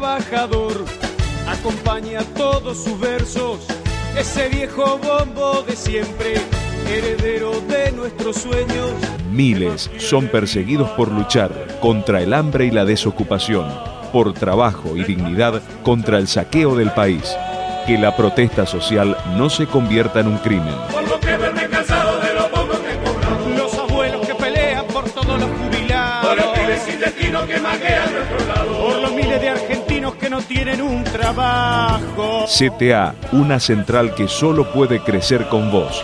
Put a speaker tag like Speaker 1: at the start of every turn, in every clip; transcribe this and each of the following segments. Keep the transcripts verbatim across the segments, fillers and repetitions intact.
Speaker 1: trabajador. Acompaña todos sus versos ese viejo bombo de siempre, heredero de nuestros sueños.
Speaker 2: Miles son perseguidos por luchar contra el hambre y la desocupación, por trabajo y dignidad contra el saqueo del país. Que la protesta social no se convierta en un crimen.
Speaker 1: Por lo que verme cansado de lo poco que cobramos. Los abuelos que pelean por todos los jubilados. Por los pibes sin destino que maquean a nuestro lado. Por los miles de argentinos que no tienen un trabajo.
Speaker 2: C T A, una central que solo puede crecer con vos.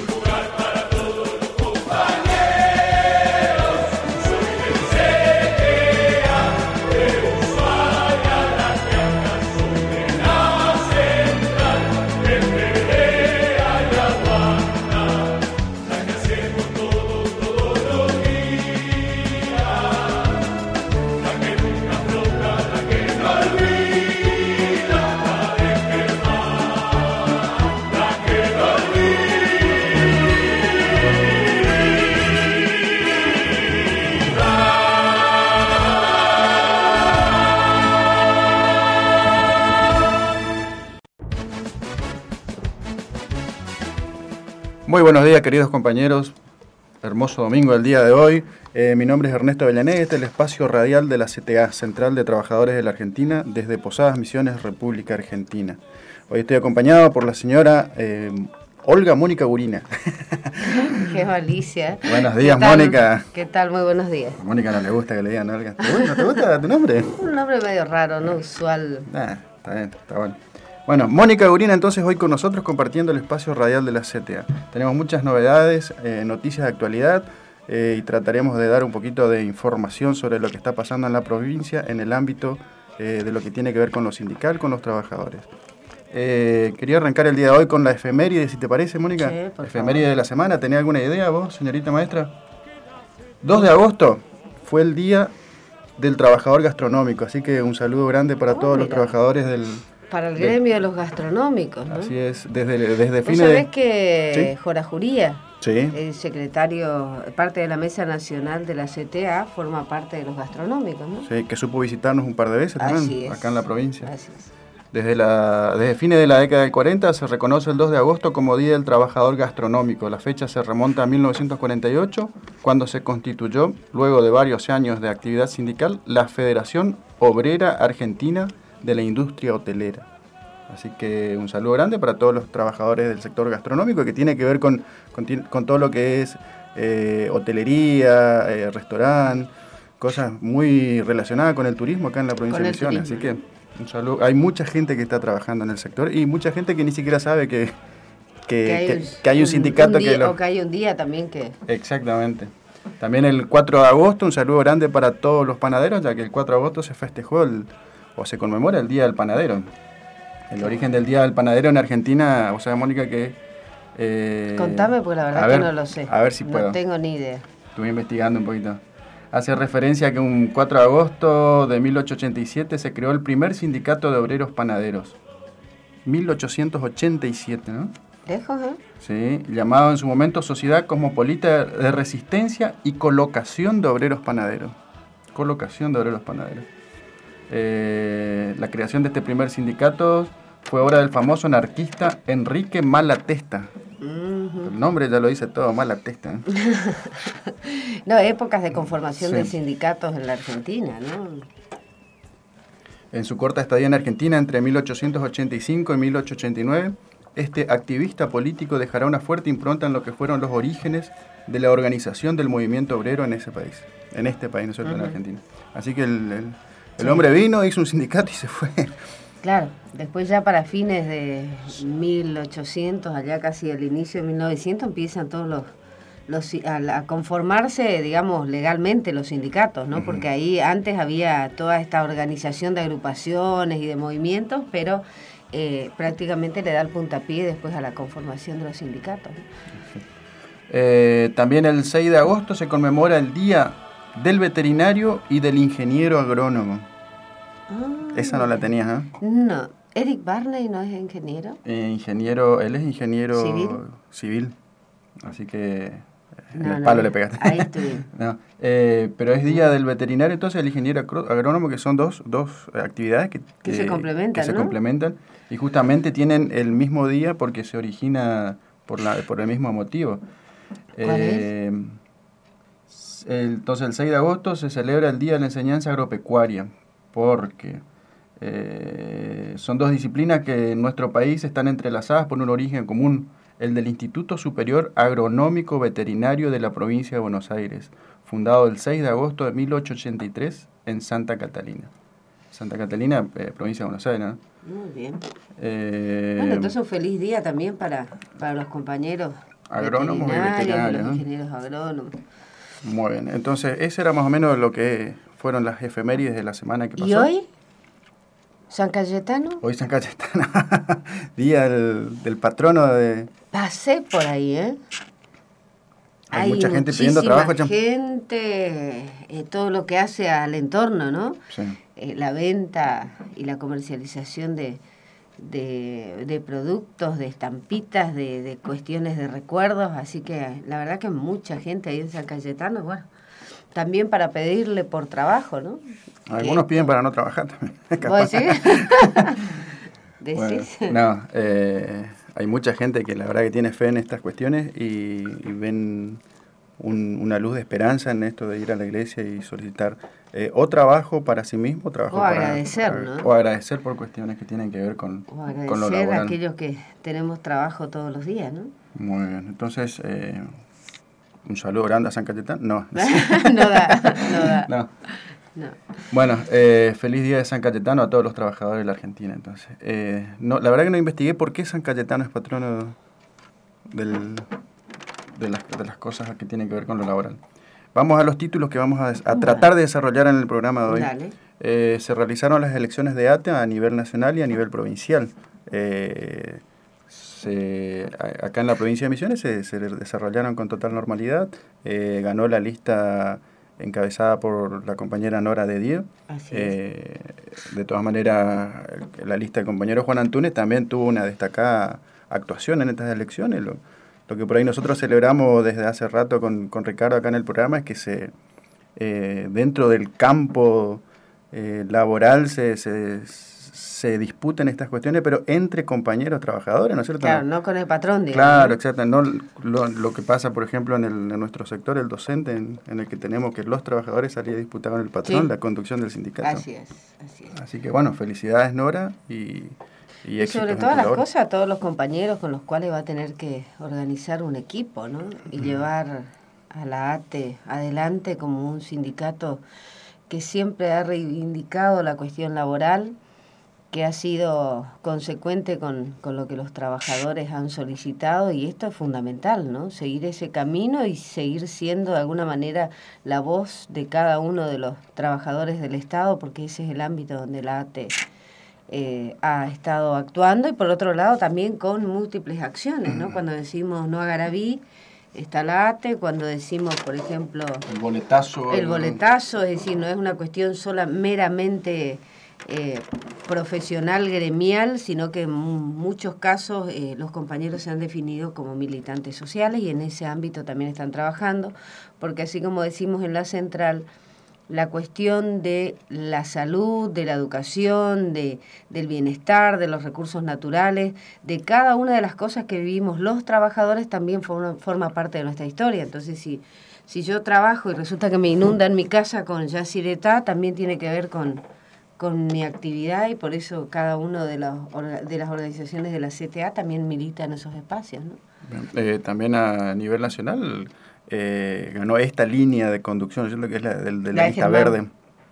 Speaker 3: Muy buenos días, queridos compañeros. Hermoso domingo el día de hoy. Eh, mi nombre es Ernesto Avellaneda, este es el espacio radial de la C T A, Central de Trabajadores de la Argentina, desde Posadas Misiones, República Argentina. Hoy estoy acompañado por la señora eh, Olga Mónica Gurina.
Speaker 4: Qué malicia.
Speaker 3: Buenos días,
Speaker 4: ¿Qué tal?
Speaker 3: Mónica.
Speaker 4: ¿Qué tal? Muy buenos días.
Speaker 3: A Mónica no le gusta que le digan Olga. ¿Te gusta, ¿te gusta tu nombre?
Speaker 4: Un nombre medio raro, no usual.
Speaker 3: Ah, está bien, está bueno. Bueno, Mónica Gurina entonces hoy con nosotros compartiendo el espacio radial de la C T A. Tenemos muchas novedades, eh, noticias de actualidad eh, y trataremos de dar un poquito de información sobre lo que está pasando en la provincia en el ámbito eh, de lo que tiene que ver con lo sindical, con los trabajadores. Eh, quería arrancar el día de hoy con la efeméride, si te parece, Mónica.
Speaker 4: Sí, por
Speaker 3: Efeméride
Speaker 4: favor.
Speaker 3: de la semana, ¿tenés alguna idea vos, señorita maestra? dos de agosto fue el Día del Trabajador Gastronómico, así que un saludo grande para
Speaker 4: Oh,
Speaker 3: todos los
Speaker 4: mira.
Speaker 3: trabajadores del...
Speaker 4: Para el
Speaker 3: de-
Speaker 4: gremio de los gastronómicos, ¿no?
Speaker 3: Así es, desde, desde
Speaker 4: ¿Vos
Speaker 3: fines
Speaker 4: sabés
Speaker 3: de...
Speaker 4: que
Speaker 3: ¿Sí?
Speaker 4: Jora Juría,
Speaker 3: Sí,
Speaker 4: el secretario, parte de la Mesa Nacional de la C T A, forma parte de los gastronómicos, ¿no?
Speaker 3: sí, que supo visitarnos un par de veces también,
Speaker 4: Así es.
Speaker 3: acá en la provincia.
Speaker 4: Así es.
Speaker 3: Desde, la, desde fines de la década del cuarenta se reconoce el dos de agosto como Día del Trabajador Gastronómico. La fecha se remonta a mil novecientos cuarenta y ocho, cuando se constituyó, luego de varios años de actividad sindical, la Federación Obrera Argentina de la Industria Hotelera. Así que un saludo grande para todos los trabajadores del sector gastronómico, que tiene que ver con, con, con todo lo que es eh, hotelería, eh, restaurante, cosas muy relacionadas con el turismo acá en la provincia
Speaker 4: Con
Speaker 3: de
Speaker 4: el
Speaker 3: Misiones. Así
Speaker 4: turismo.
Speaker 3: que un saludo. Hay mucha gente que está trabajando en el sector y mucha gente que ni siquiera sabe que, que,
Speaker 4: Que hay,
Speaker 3: que-
Speaker 4: un,
Speaker 3: que hay un sindicato
Speaker 4: día,
Speaker 3: que lo...
Speaker 4: O que hay un día también que...
Speaker 3: Exactamente. También el cuatro de agosto, un saludo grande para todos los panaderos, ya que el cuatro de agosto se festejó el, o se conmemora el Día del Panadero. El origen del Día del Panadero en Argentina, o sea, Mónica, que... eh,
Speaker 4: Contame, porque la verdad
Speaker 3: a
Speaker 4: que
Speaker 3: ver,
Speaker 4: no lo sé.
Speaker 3: A ver si puedo.
Speaker 4: No tengo ni idea.
Speaker 3: Estuve investigando un poquito. Hace referencia a que un cuatro de agosto de mil ochocientos ochenta y siete se creó el primer sindicato de obreros panaderos. mil ochocientos ochenta y siete, ¿no?
Speaker 4: Lejos, ¿eh?
Speaker 3: Sí, llamado en su momento Sociedad Cosmopolita de Resistencia y Colocación de Obreros Panaderos. Colocación de Obreros Panaderos. Eh, la creación de este primer sindicato fue obra del famoso anarquista Enrique Malatesta.
Speaker 4: Ujú.
Speaker 3: El nombre ya lo dice todo, Malatesta. ¿eh?
Speaker 4: No, épocas de conformación
Speaker 3: Sí.
Speaker 4: de sindicatos en la Argentina, ¿no?
Speaker 3: En su corta estadía en Argentina entre mil ochocientos ochenta y cinco y mil ochocientos ochenta y nueve, este activista político dejará una fuerte impronta en lo que fueron los orígenes de la organización del movimiento obrero en ese país, en este país, ¿no es cierto?, en
Speaker 4: Ujú.
Speaker 3: Argentina. Así que el, el- el
Speaker 4: Sí.
Speaker 3: hombre vino, hizo un sindicato y se fue.
Speaker 4: Claro, después ya para fines de mil ochocientos, allá casi al inicio de mil novecientos, empiezan todos los, los si- a, a conformarse, digamos, legalmente los sindicatos, ¿no?
Speaker 3: Ujú.
Speaker 4: Porque ahí antes había toda esta organización de agrupaciones y de movimientos, pero eh, prácticamente le da el puntapié después a la conformación de los sindicatos, ¿no?
Speaker 3: Eh, también el seis de agosto se conmemora el Día del Veterinario y del Ingeniero Agrónomo.
Speaker 4: Ah,
Speaker 3: Esa no la tenías, ¿eh?
Speaker 4: No, Eric Barney no es ingeniero.
Speaker 3: Eh, ingeniero, él es ingeniero
Speaker 4: ¿Civil?
Speaker 3: civil. Así que En
Speaker 4: No,
Speaker 3: el
Speaker 4: no,
Speaker 3: palo
Speaker 4: no.
Speaker 3: le pegaste.
Speaker 4: Ahí estoy.
Speaker 3: No, eh, pero es día del veterinario, entonces el ingeniero agro- agrónomo, que son dos, dos actividades que,
Speaker 4: Que se complementan,
Speaker 3: que se
Speaker 4: ¿no?
Speaker 3: complementan y justamente tienen el mismo día porque se origina por, la, por el mismo motivo.
Speaker 4: ¿Cuál
Speaker 3: eh, es? El, entonces el seis de agosto se celebra el Día de la Enseñanza Agropecuaria porque eh, son dos disciplinas que en nuestro país están entrelazadas por un origen común, el del Instituto Superior Agronómico Veterinario de la provincia de Buenos Aires, fundado el seis de agosto de mil ochocientos ochenta y tres en Santa Catalina. Santa Catalina, eh, provincia de Buenos Aires, ¿no?
Speaker 4: Muy bien.
Speaker 3: Eh,
Speaker 4: Bueno, entonces un feliz día también para, para los compañeros
Speaker 3: Agrónomos y
Speaker 4: veterinarios,
Speaker 3: veterinarios,
Speaker 4: los
Speaker 3: ¿no?
Speaker 4: ingenieros agrónomos.
Speaker 3: Muy bien, entonces ese era más o menos lo que fueron las efemérides de la semana que pasó.
Speaker 4: ¿Y hoy? ¿San Cayetano?
Speaker 3: Hoy San Cayetano, día del, del patrono de...
Speaker 4: Pasé por ahí, ¿eh?
Speaker 3: Hay mucha gente pidiendo trabajo, Cham.
Speaker 4: gente, eh, todo lo que hace al entorno, ¿no?
Speaker 3: Sí.
Speaker 4: Eh, la venta y la comercialización de, de, de productos, de estampitas, de, de cuestiones de recuerdos, así que la verdad que mucha gente ahí en San Cayetano, bueno, también para pedirle por trabajo, ¿no?
Speaker 3: Algunos
Speaker 4: Que
Speaker 3: piden
Speaker 4: esto-
Speaker 3: para no trabajar también.
Speaker 4: ¿Vos decís?
Speaker 3: Bueno,
Speaker 4: ¿Decís?
Speaker 3: no, eh, hay mucha gente que la verdad que tiene fe en estas cuestiones y, y ven un- una luz de esperanza en esto de ir a la iglesia y solicitar eh, o trabajo para sí mismo, trabajo
Speaker 4: O
Speaker 3: para,
Speaker 4: agradecer,
Speaker 3: para-
Speaker 4: ¿no?
Speaker 3: o agradecer por cuestiones que tienen que ver con,
Speaker 4: O
Speaker 3: con lo
Speaker 4: agradecer a
Speaker 3: laboral.
Speaker 4: aquellos que tenemos trabajo todos los días, ¿no?
Speaker 3: Muy bien, entonces eh, un saludo grande a San Cayetano. No,
Speaker 4: no da, no da.
Speaker 3: no.
Speaker 4: No.
Speaker 3: Bueno, eh, feliz día de San Cayetano a todos los trabajadores de la Argentina, entonces. Eh, no, la verdad que no investigué por qué San Cayetano es patrono del, de, las, de las cosas que tienen que ver con lo laboral. Vamos a los títulos que vamos a, des- a tratar de desarrollar en el programa de hoy.
Speaker 4: Dale.
Speaker 3: Eh, se realizaron las elecciones de A T E a nivel nacional y a nivel provincial. Eh, se, a- acá en la provincia de Misiones se, se desarrollaron con total normalidad. Eh, ganó la lista encabezada por la compañera Nora de Diego.
Speaker 4: Así
Speaker 3: Eh, de todas maneras, la lista del compañero Juan Antunes también tuvo una destacada actuación en estas elecciones. Lo, lo que por ahí nosotros celebramos desde hace rato con, con Ricardo acá en el programa es que se eh, dentro del campo eh, laboral se, se, se disputan estas cuestiones, pero entre compañeros trabajadores, ¿no es cierto?
Speaker 4: Claro, no con el patrón, digamos.
Speaker 3: Claro,
Speaker 4: ¿no?
Speaker 3: exacto. No lo, lo que pasa, por ejemplo, en, el, en nuestro sector, el docente, en, en el que tenemos que los trabajadores salían a disputar con el patrón
Speaker 4: Sí.
Speaker 3: la conducción del sindicato.
Speaker 4: Así es, así es.
Speaker 3: Así que bueno, felicidades Nora y, y
Speaker 4: Y
Speaker 3: éxitos
Speaker 4: sobre
Speaker 3: en
Speaker 4: todas
Speaker 3: tu
Speaker 4: las
Speaker 3: labor.
Speaker 4: cosas, a todos los compañeros con los cuales va a tener que organizar un equipo, ¿no? Y llevar a la A T E adelante como un sindicato que siempre ha reivindicado la cuestión laboral, que ha sido consecuente con, con lo que los trabajadores han solicitado, y esto es fundamental, ¿no? Seguir ese camino y seguir siendo de alguna manera la voz de cada uno de los trabajadores del Estado, porque ese es el ámbito donde la A T E eh, ha estado actuando, y por otro lado también con múltiples acciones, ¿no? Cuando decimos no a Garaví, está la A T E, cuando decimos, por ejemplo,
Speaker 3: El boletazo.
Speaker 4: el boletazo, es decir, no es una cuestión sola meramente eh, profesional, gremial, sino que en muchos casos eh, los compañeros se han definido como militantes sociales y en ese ámbito también están trabajando, porque así como decimos en la central, la cuestión de la salud, de la educación, de, del bienestar, de los recursos naturales, de cada una de las cosas que vivimos los trabajadores también forma, forma parte de nuestra historia. Entonces, si, si yo trabajo y resulta que me inundan mi casa con yacyretá, también tiene que ver con, con mi actividad, y por eso cada una de, los, de las organizaciones de la C T A también milita en esos espacios, ¿no?
Speaker 3: Eh, también a nivel nacional eh, ganó esta línea de conducción, yo creo que es la del- de la,
Speaker 4: La de
Speaker 3: lista
Speaker 4: Germán.
Speaker 3: verde.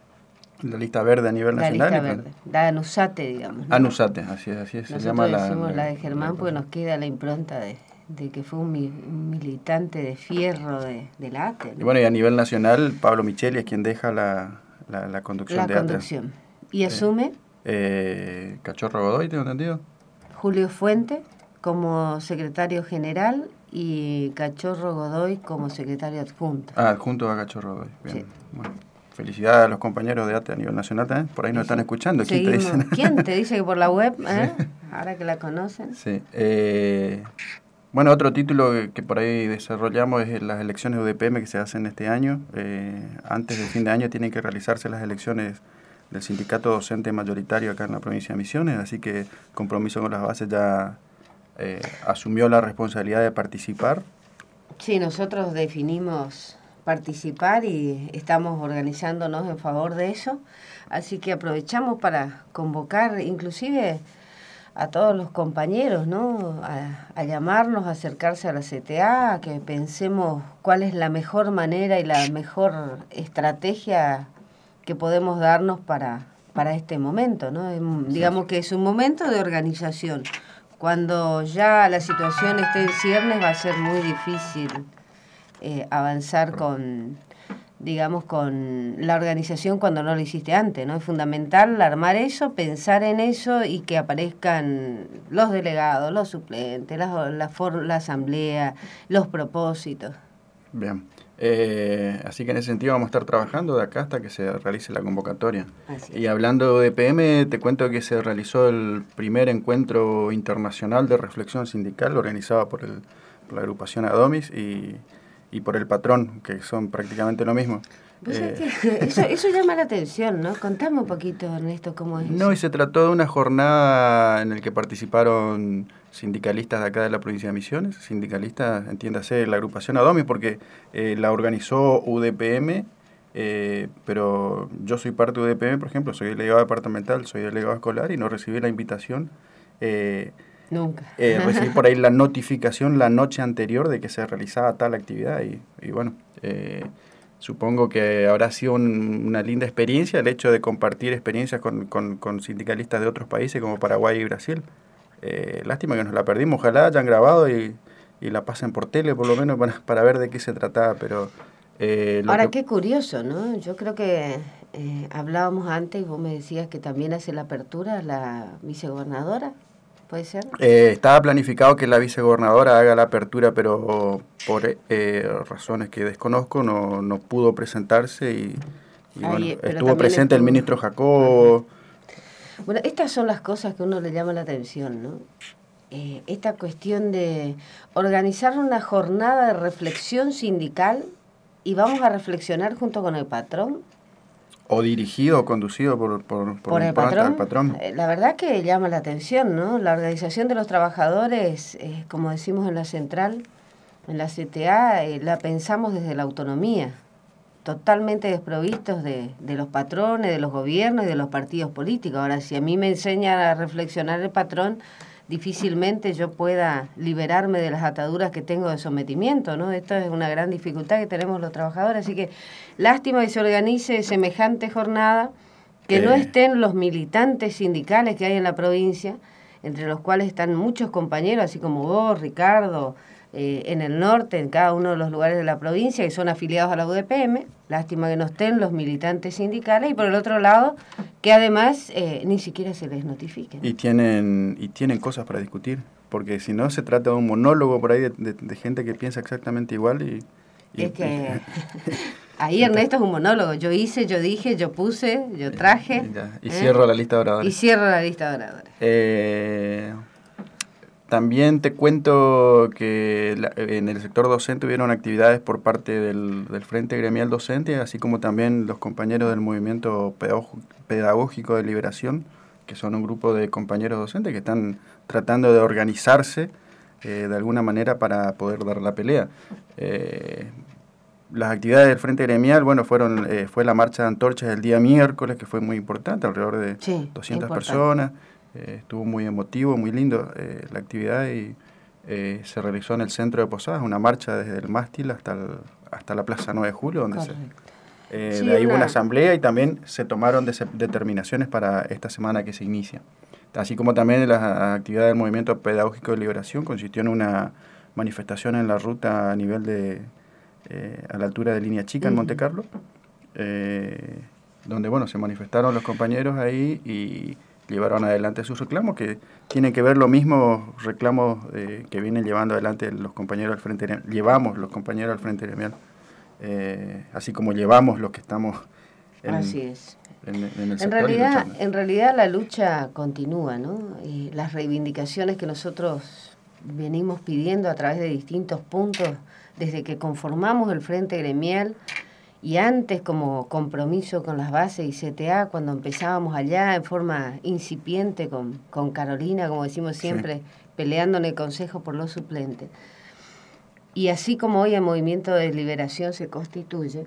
Speaker 3: La lista verde a nivel
Speaker 4: La
Speaker 3: nacional.
Speaker 4: lista
Speaker 3: y-
Speaker 4: verde, la ANUSATE, digamos, ¿no?
Speaker 3: ANUSATE, así es, así es. Se
Speaker 4: Nosotros
Speaker 3: llama la,
Speaker 4: decimos la de
Speaker 3: la-
Speaker 4: Germán
Speaker 3: la-
Speaker 4: porque nos queda la impronta de, de que fue un, mi- un militante de fierro de, de la A T E, ¿no?
Speaker 3: Y bueno, y a nivel nacional, Pablo Micheli es quien deja la, la, la conducción
Speaker 4: La
Speaker 3: de A T E.
Speaker 4: conducción. Y asume
Speaker 3: Eh, Cachorro Godoy, tengo entendido.
Speaker 4: Julio Fuente como secretario general y Cachorro Godoy como secretario adjunto.
Speaker 3: Ah, adjunto a Cachorro Godoy. Bien.
Speaker 4: Sí.
Speaker 3: Bueno, felicidades a los compañeros de A T E a nivel nacional también. Por ahí nos están escuchando. ¿Quién te
Speaker 4: Seguimos.
Speaker 3: dice?
Speaker 4: ¿Quién te dice que por la web? ¿eh? Ahora que la conocen.
Speaker 3: Sí. Eh, Bueno, otro título que, que por ahí desarrollamos es las elecciones de U D P M que se hacen este año. Eh, antes del fin de año tienen que realizarse las elecciones del sindicato docente mayoritario acá en la provincia de Misiones, así que Compromiso con las Bases ya eh, asumió la responsabilidad de participar.
Speaker 4: Sí, nosotros definimos participar y estamos organizándonos en favor de eso, así que aprovechamos para convocar inclusive a todos los compañeros, ¿no? A, a llamarnos, a acercarse a la C T A, a que pensemos cuál es la mejor manera y la mejor estrategia que podemos darnos para, para este momento, ¿no? Es, digamos que es un momento de organización. Cuando ya la situación esté en ciernes va a ser muy difícil eh, avanzar con, digamos, con la organización cuando no lo hiciste antes, ¿no? Es fundamental armar eso, pensar en eso y que aparezcan los delegados, los suplentes, la, la, for, la asamblea, los propósitos.
Speaker 3: Bien. Eh, así que en ese sentido vamos a estar trabajando de acá hasta que se realice la convocatoria.
Speaker 4: Así
Speaker 3: y hablando de P M, te cuento que se realizó el primer encuentro internacional de reflexión sindical organizado por, el, por la agrupación Adomis y, y por el patrón, que son prácticamente lo mismo.
Speaker 4: Pues eh, que eso, eso llama la atención, ¿no? Contame un poquito, Ernesto, cómo es.
Speaker 3: No, y se trató de una jornada en la que participaron sindicalistas de acá de la provincia de Misiones, sindicalistas, entiéndase, la agrupación Adomis, porque eh, la organizó U D P M, eh, pero yo soy parte de U D P M, por ejemplo, soy delegado departamental, soy delegado escolar y no recibí la invitación. Eh,
Speaker 4: Nunca.
Speaker 3: Eh, recibí por ahí la notificación la noche anterior de que se realizaba tal actividad y, y bueno, eh, supongo que habrá sido un, una linda experiencia el hecho de compartir experiencias con, con, con sindicalistas de otros países como Paraguay y Brasil. Eh, lástima que nos la perdimos, ojalá hayan grabado y, y la pasen por tele por lo menos para, para ver de qué se trataba, pero...
Speaker 4: Eh, Ahora, que... qué curioso, ¿no? Yo creo que eh, hablábamos antes y vos me decías que también hace la apertura la vicegobernadora, ¿puede ser?
Speaker 3: Eh, estaba planificado que la vicegobernadora haga la apertura, pero por eh, razones que desconozco no, no pudo presentarse y, y Ay, bueno, estuvo presente estuvo... el ministro Jacobo.
Speaker 4: Bueno, estas son las cosas que a uno le llama la atención, ¿no? Eh, esta cuestión de organizar una jornada de reflexión sindical y vamos a reflexionar junto con el patrón.
Speaker 3: O dirigido o conducido por, por, por,
Speaker 4: ¿Por el patrón? El patrón. Eh, la verdad que llama la atención, ¿no? La organización de los trabajadores, eh, como decimos en la central, en la C T A, eh, la pensamos desde la autonomía. Totalmente desprovistos de, de los patrones, de los gobiernos y de los partidos políticos. Ahora, si a mí me enseña a reflexionar el patrón, difícilmente yo pueda liberarme de las ataduras que tengo de sometimiento, ¿no? Esto es una gran dificultad que tenemos los trabajadores, así que lástima que se organice semejante jornada, que eh. no estén los militantes sindicales que hay en la provincia, entre los cuales están muchos compañeros, así como vos, Ricardo, Eh, en el norte, en cada uno de los lugares de la provincia, que son afiliados a la U D P M. Lástima que no estén los militantes sindicales y por el otro lado, que además eh, ni siquiera se les notifique.
Speaker 3: Y tienen, y tienen cosas para discutir, porque si no se trata de un monólogo por ahí de, de, de gente que piensa exactamente igual y... y
Speaker 4: es que ahí Ernesto es un monólogo. Yo hice, yo dije, yo puse, yo traje.
Speaker 3: Y, ya, y ¿eh? cierro la lista de oradores.
Speaker 4: Y cierro la lista de oradores.
Speaker 3: Eh... También te cuento que la, en el sector docente hubieron actividades por parte del, del Frente Gremial Docente, así como también los compañeros del Movimiento Pedagógico de Liberación, que son un grupo de compañeros docentes que están tratando de organizarse eh, de alguna manera para poder dar la pelea. Eh, las actividades del Frente Gremial, bueno, fueron eh, fue la marcha de antorchas el día miércoles, que fue muy importante, alrededor de
Speaker 4: sí,
Speaker 3: doscientas
Speaker 4: importante.
Speaker 3: personas. Eh, estuvo muy emotivo, muy lindo eh, la actividad y eh, se realizó en el centro de Posadas, una marcha desde el mástil hasta, el, hasta la Plaza nueve de Julio, donde se, eh, sí, de ahí hubo una asamblea y también se tomaron de, determinaciones para esta semana que se inicia. Así como también la actividad del Movimiento Pedagógico de Liberación consistió en una manifestación en la ruta a nivel de, eh, a la altura de Línea Chica en Monte Carlo, eh, donde bueno se manifestaron los compañeros ahí y llevaron adelante sus reclamos, que tienen que ver los mismos reclamos eh, que vienen llevando adelante los compañeros del Frente Gremial, llevamos los compañeros del Frente Gremial, eh, así como llevamos los que estamos en,
Speaker 4: así es.
Speaker 3: en, en el sector.
Speaker 4: En realidad, en realidad la lucha continúa, ¿no? Y las reivindicaciones que nosotros venimos pidiendo a través de distintos puntos desde que conformamos el Frente Gremial y antes como compromiso con las bases y C T A, cuando empezábamos allá en forma incipiente con, con Carolina, como decimos siempre, sí, peleando en el Consejo por los suplentes. Y así como hoy el Movimiento de Liberación se constituye,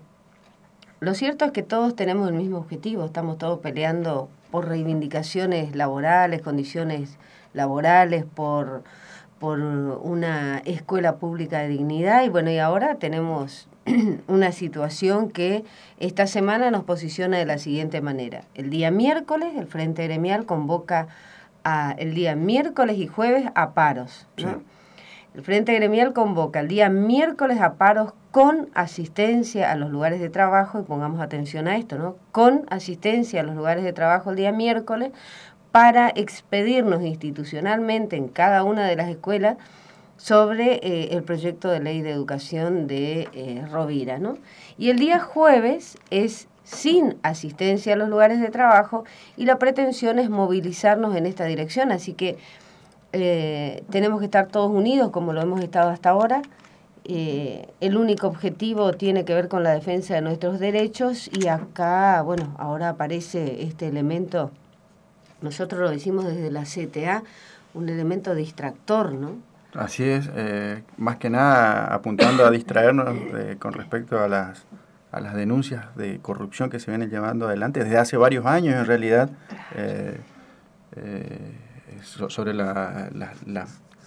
Speaker 4: lo cierto es que todos tenemos el mismo objetivo, estamos todos peleando por reivindicaciones laborales, condiciones laborales, por, por una escuela pública de dignidad, y bueno, y ahora tenemos una situación que esta semana nos posiciona de la siguiente manera. El día miércoles el Frente Gremial convoca a, el día miércoles y jueves a paros, ¿no? Sí. El Frente Gremial convoca el día miércoles a paros con asistencia a los lugares de trabajo, y pongamos atención a esto, ¿no? Con asistencia a los lugares de trabajo el día miércoles para expedirnos institucionalmente en cada una de las escuelas sobre eh, el proyecto de ley de educación de eh, Rovira, ¿no? Y el día jueves es sin asistencia a los lugares de trabajo y la pretensión es movilizarnos en esta dirección, así que eh, tenemos que estar todos unidos como lo hemos estado hasta ahora. Eh, el único objetivo tiene que ver con la defensa de nuestros derechos y acá, bueno, ahora aparece este elemento, nosotros lo decimos desde la C T A, un elemento distractor, ¿no?
Speaker 3: Así es, eh, más que nada apuntando a distraernos eh, con respecto a las, a las denuncias de corrupción que se vienen llevando adelante desde hace varios años en realidad, eh, eh, sobre la, la, la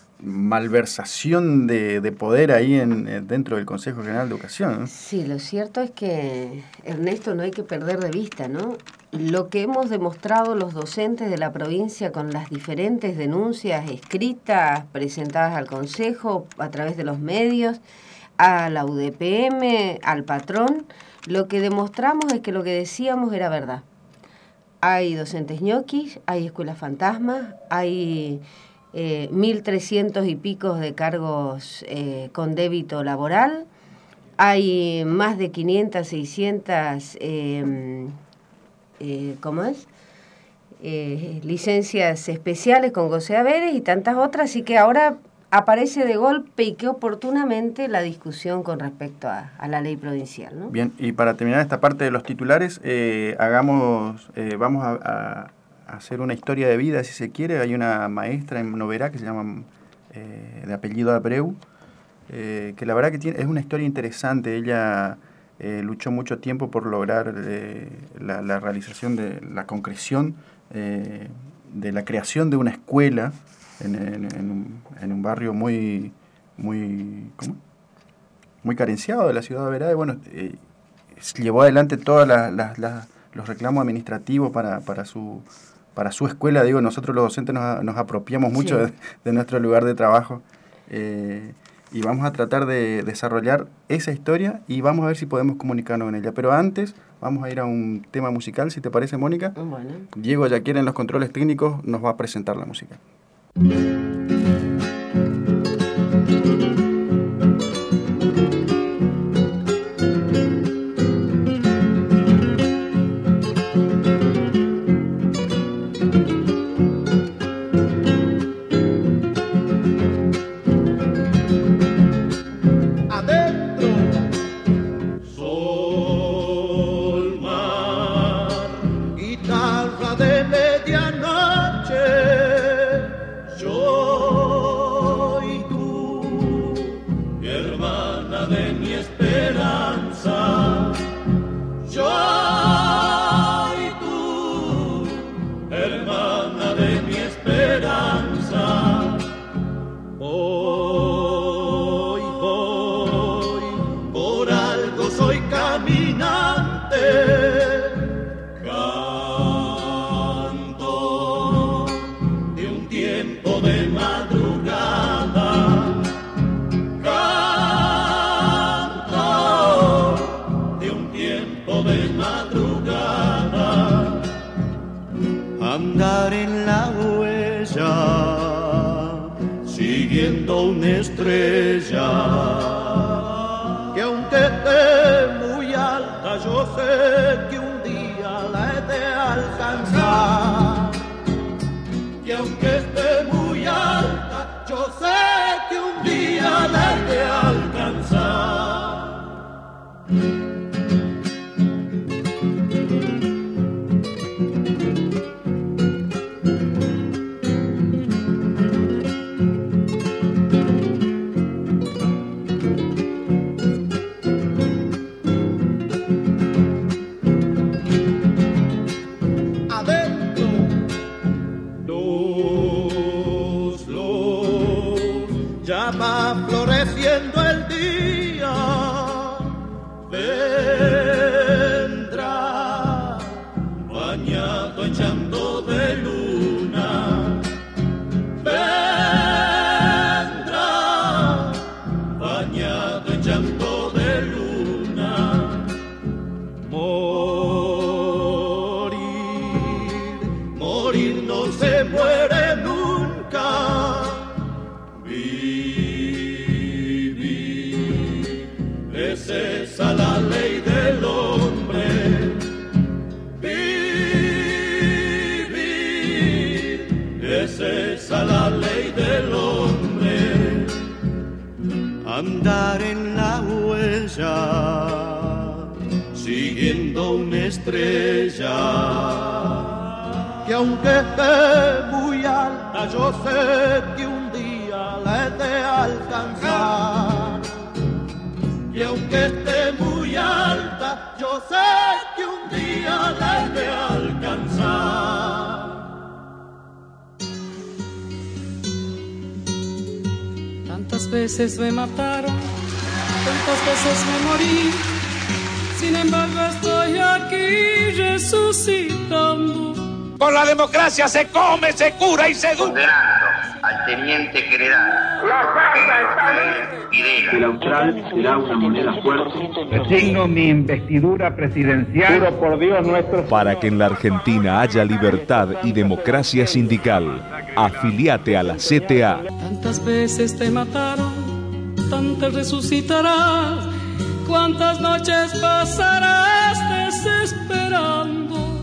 Speaker 3: malversación de, de poder ahí en, dentro del Consejo General de Educación, ¿no?
Speaker 4: Sí, lo cierto es que, Ernesto, no hay que perder de vista, ¿no? Lo que hemos demostrado los docentes de la provincia con las diferentes denuncias escritas, presentadas al Consejo a través de los medios, a la U D P M, al patrón, lo que demostramos es que lo que decíamos era verdad. Hay docentes ñoquis, hay escuelas fantasmas, hay eh, mil trescientos y pico de cargos eh, con débito laboral, hay más de quinientas, seiscientas... Eh, Eh, ¿cómo es? Eh, licencias especiales con goce de haberes y tantas otras, así que ahora aparece de golpe y que oportunamente la discusión con respecto a, a la ley provincial, ¿no?
Speaker 3: Bien, y para terminar esta parte de los titulares, eh, hagamos, eh, vamos a, a, a hacer una historia de vida, si se quiere. Hay una maestra en Noverá que se llama, eh, de apellido Abreu, eh, que la verdad que tiene, es una historia interesante. Ella Eh, luchó mucho tiempo por lograr eh, la, la realización de la concreción eh, de la creación de una escuela en, en, en, un, en un barrio muy muy ¿cómo? muy carenciado de la ciudad de Verá. Y bueno, eh, llevó adelante todos la, la, la, los reclamos administrativos para, para su para su escuela. Digo, nosotros los docentes nos, nos apropiamos mucho, sí, de, de nuestro lugar de trabajo. Eh, Y vamos a tratar de desarrollar esa historia y vamos a ver si podemos comunicarnos con ella. Pero antes vamos a ir a un tema musical, si te parece, Mónica.
Speaker 4: Bueno.
Speaker 3: Diego Yaquiera en los controles técnicos nos va a presentar la música.
Speaker 1: Andar en la huella, siguiendo una estrella, que aunque esté muy alta, yo sé que un día la he de alcanzar. Que aunque esté muy alta, yo sé
Speaker 5: ya va floreciendo el día, vendrá bañado en llanto de luna, vendrá bañado en llanto de luna. Morir, morir no se muere nunca. Vivir es esa la ley del hombre. Vivir es esa la ley del hombre. Andar en la huella, siguiendo una estrella, que aunque esté muy alta, yo sé que un día la he de alcanzar. Y aunque esté muy alta, yo sé que un día la he de alcanzar.
Speaker 6: Tantas veces me mataron, tantas veces me morí, sin embargo estoy aquí resucitando.
Speaker 1: Con la democracia se come, se cura y se educa.
Speaker 7: Condenando al teniente general Videla
Speaker 8: que la austral será una moneda fuerte.
Speaker 9: Resigno mi investidura presidencial.
Speaker 8: Juro por Dios nuestro.
Speaker 2: Para que en la Argentina haya libertad y democracia sindical, afiliate a la C T A.
Speaker 6: Tantas veces te mataron, tantas resucitarás, cuántas noches pasarás desesperando.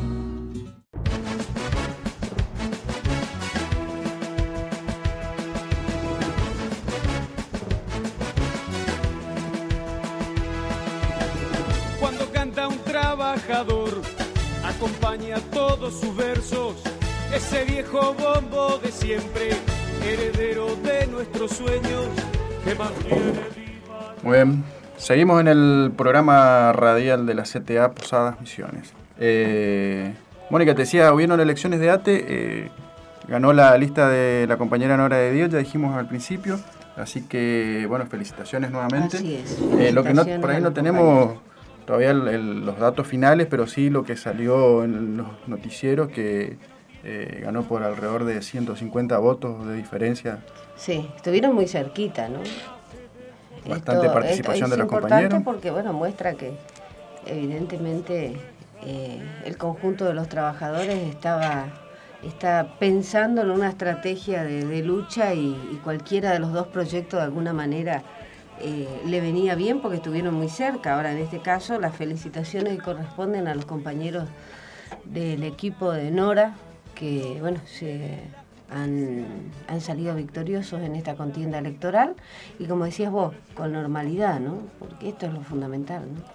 Speaker 1: Cuando canta un trabajador, acompaña todos sus versos, ese viejo bombo de siempre, heredero de nuestros sueños, que mantiene viva.
Speaker 3: Muy bien, seguimos en el programa radial de la C T A Posadas Misiones. Eh, Mónica, te decía, hubieron elecciones de A T E, eh, ganó la lista de la compañera Nora de Dios, ya dijimos al principio, así que, bueno, felicitaciones nuevamente.
Speaker 4: Así es.
Speaker 3: Eh, lo que no,
Speaker 4: Felicitaciones
Speaker 3: por ahí
Speaker 4: a
Speaker 3: no
Speaker 4: los
Speaker 3: tenemos
Speaker 4: compañeros.
Speaker 3: todavía el, el, los datos finales, pero sí lo que salió en los noticieros, que eh, ganó por alrededor de ciento cincuenta votos de diferencia.
Speaker 4: Sí, estuvieron muy cerquita, ¿no?
Speaker 3: Bastante
Speaker 4: Esto-
Speaker 3: participación
Speaker 4: esto
Speaker 3: de los
Speaker 4: es importante
Speaker 3: compañeros.
Speaker 4: porque, bueno, muestra que evidentemente eh, el conjunto de los trabajadores estaba está pensando en una estrategia de, de lucha y, y cualquiera de los dos proyectos de alguna manera eh, le venía bien porque estuvieron muy cerca. Ahora, en este caso, las felicitaciones corresponden a los compañeros del equipo de Nora, que, bueno, se han, han salido victoriosos en esta contienda electoral y, como decías vos, con normalidad, ¿no? Porque esto es lo fundamental, ¿no?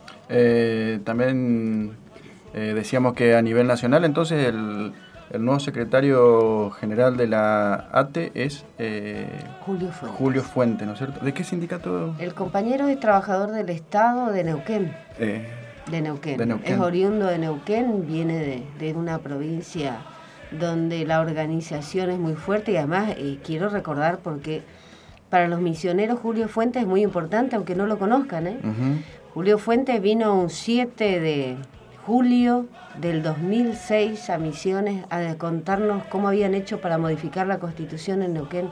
Speaker 3: Eh, también eh, decíamos que a nivel nacional, entonces, el, el nuevo secretario general de la A T E es eh,
Speaker 4: Julio Fuentes.
Speaker 3: Julio Fuentes, ¿no es cierto? ¿De qué sindicato?
Speaker 4: El compañero es trabajador del Estado de Neuquén.
Speaker 3: Eh,
Speaker 4: De Neuquén.
Speaker 3: De Neuquén.
Speaker 4: Es oriundo de Neuquén, viene de, de una provincia donde la organización es muy fuerte y además eh, quiero recordar porque para los misioneros Julio Fuentes es muy importante, aunque no lo conozcan, ¿eh?
Speaker 3: uh-huh.
Speaker 4: Julio Fuentes vino un siete de julio del dos mil seis a Misiones a contarnos cómo habían hecho para modificar la Constitución en Neuquén,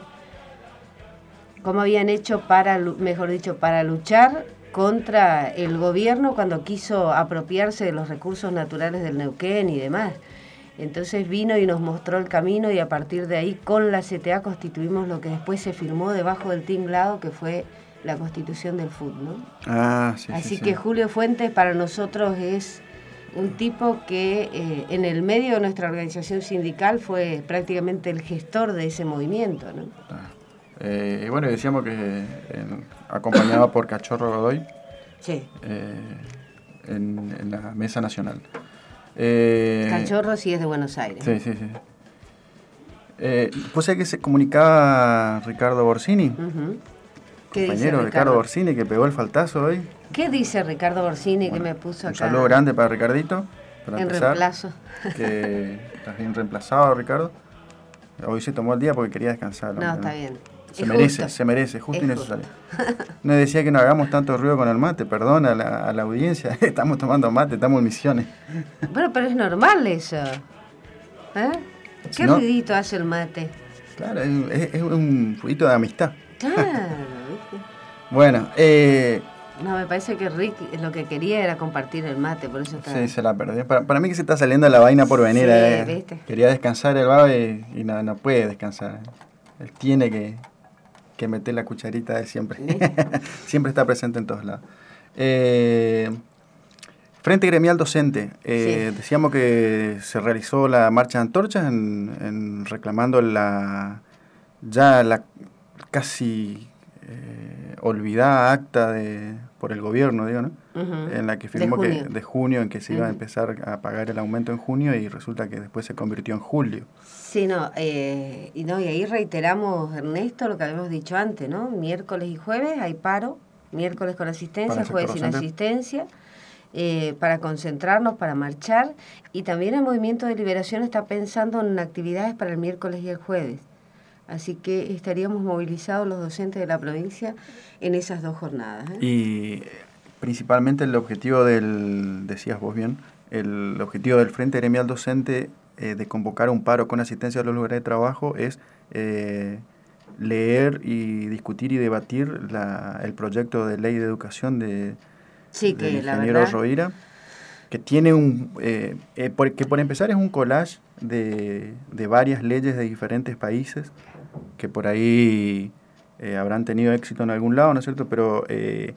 Speaker 4: cómo habían hecho para, mejor dicho, para luchar contra el gobierno cuando quiso apropiarse de los recursos naturales del Neuquén y demás. Entonces vino y nos mostró el camino y a partir de ahí con la C T A constituimos lo que después se firmó debajo del tinglado, que fue la Constitución del F U T, ¿no?
Speaker 3: Ah, sí,
Speaker 4: Así
Speaker 3: sí,
Speaker 4: que
Speaker 3: sí.
Speaker 4: Julio Fuentes para nosotros es un tipo que eh, en el medio de nuestra organización sindical fue prácticamente el gestor de ese movimiento, ¿no?
Speaker 3: Ah. Eh, y bueno, decíamos que eh, acompañado por Cachorro Godoy
Speaker 4: Sí.
Speaker 3: eh, en, en la mesa nacional. Eh,
Speaker 4: Cachorro sí es de Buenos Aires.
Speaker 3: Sí, sí, sí. Eh, ¿Vos sabés que se comunicaba Ricardo Borsini?
Speaker 4: Uh-huh. ¿Qué dice
Speaker 3: Compañero
Speaker 4: Ricardo?
Speaker 3: Ricardo Borsini, que pegó el faltazo hoy.
Speaker 4: ¿Qué dice Ricardo Borsini
Speaker 3: Bueno,
Speaker 4: que me puso
Speaker 3: Un
Speaker 4: acá?
Speaker 3: saludo grande para Ricardito. Para
Speaker 4: En
Speaker 3: empezar,
Speaker 4: reemplazo.
Speaker 3: Que estás bien reemplazado, Ricardo. Hoy se tomó el día porque quería descansar.
Speaker 4: No, está bien.
Speaker 3: Se
Speaker 4: es
Speaker 3: merece,
Speaker 4: justo.
Speaker 3: se merece, justo
Speaker 4: Es
Speaker 3: y necesario. No decía que no hagamos tanto ruido con el mate, perdón a la, a la audiencia, estamos tomando mate, estamos en Misiones.
Speaker 4: Bueno, pero es normal eso. ¿Eh? ¿Qué
Speaker 3: Si no-
Speaker 4: ruidito hace el mate?
Speaker 3: Claro, es, es- es un ruidito de amistad.
Speaker 4: Claro, ¿viste?
Speaker 3: Bueno, eh,
Speaker 4: No, me parece que Rick lo que quería era compartir el mate, por eso está...
Speaker 3: sí, se la perdió. Para, para mí que se está saliendo la vaina por venir.
Speaker 4: Sí,
Speaker 3: eh.
Speaker 4: viste.
Speaker 3: Quería descansar el baba y, y no, no puede descansar. Él tiene que, que meter la cucharita de siempre. Siempre está presente en todos lados. Eh, Frente Gremial Docente. Eh,
Speaker 4: Sí.
Speaker 3: Decíamos que se realizó la marcha de antorchas en, en reclamando la ya la casi eh, olvidada acta de por el gobierno, digo, ¿no?
Speaker 4: Ujú.
Speaker 3: En la que
Speaker 4: De
Speaker 3: firmó que
Speaker 4: junio.
Speaker 3: de junio, en que se iba a
Speaker 4: Ujú.
Speaker 3: empezar a pagar el aumento en junio y resulta que después se convirtió en julio.
Speaker 4: Sí, no, eh, y no, y ahí reiteramos, Ernesto, lo que habíamos dicho antes, ¿no? Miércoles y jueves hay paro, miércoles con asistencia,
Speaker 3: Para el
Speaker 4: jueves
Speaker 3: sector
Speaker 4: sin
Speaker 3: docente.
Speaker 4: asistencia, eh, para concentrarnos, para marchar, y también el Movimiento de Liberación está pensando en actividades para el miércoles y el jueves. Así que estaríamos movilizados los docentes de la provincia en esas dos jornadas. ¿eh?
Speaker 3: Y principalmente el objetivo del, decías vos bien, el objetivo del Frente Gremial Docente eh, de convocar un paro con asistencia a los lugares de trabajo es eh, leer y discutir y debatir la, el proyecto de ley de educación de,
Speaker 4: Sí,
Speaker 3: del
Speaker 4: que la
Speaker 3: ingeniero
Speaker 4: verdad...
Speaker 3: Rovira, que tiene un eh, eh, por, que por empezar es un collage de, de varias leyes de diferentes países que por ahí eh, habrán tenido éxito en algún lado, ¿no es cierto? Pero eh,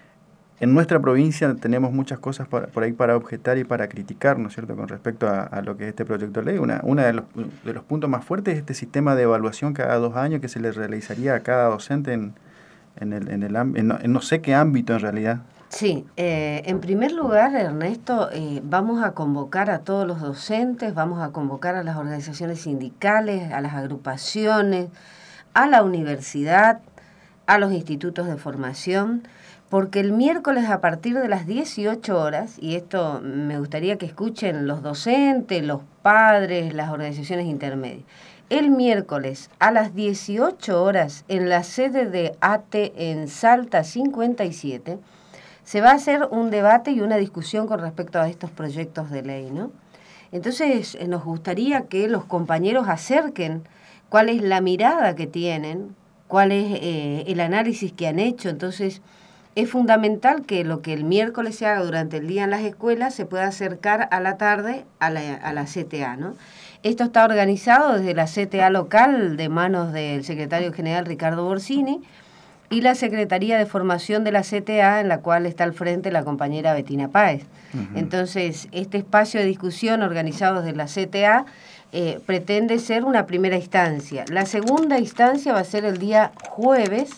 Speaker 3: en nuestra provincia tenemos muchas cosas para, por ahí para objetar y para criticar, ¿no es cierto?, con respecto a, a lo que es este proyecto de ley. Una, una de, los, de los puntos más fuertes es este sistema de evaluación cada dos años que se le realizaría a cada docente en, en, el, en, el, en, no, en no sé qué ámbito en realidad.
Speaker 4: Sí, eh, en primer lugar, Ernesto, eh, vamos a convocar a todos los docentes, vamos a convocar a las organizaciones sindicales, a las agrupaciones, a la universidad, a los institutos de formación, porque el miércoles a partir de las dieciocho horas, y esto me gustaría que escuchen los docentes, los padres, las organizaciones intermedias, el miércoles a las dieciocho horas en la sede de A T E en Salta cincuenta y siete, se va a hacer un debate y una discusión con respecto a estos proyectos de ley, ¿no? Entonces, eh, nos gustaría que los compañeros acerquen cuál es la mirada que tienen, cuál es eh, el análisis que han hecho. Entonces, es fundamental que lo que el miércoles se haga durante el día en las escuelas se pueda acercar a la tarde a la, a la C T A, ¿no? Esto está organizado desde la C T A local de manos del secretario general Ricardo Borsini, y la Secretaría de Formación de la C T A, en la cual está al frente la compañera Betina Páez. Uh-huh. Entonces, este espacio de discusión organizado desde la C T A eh, pretende ser una primera instancia. La segunda instancia va a ser el día jueves,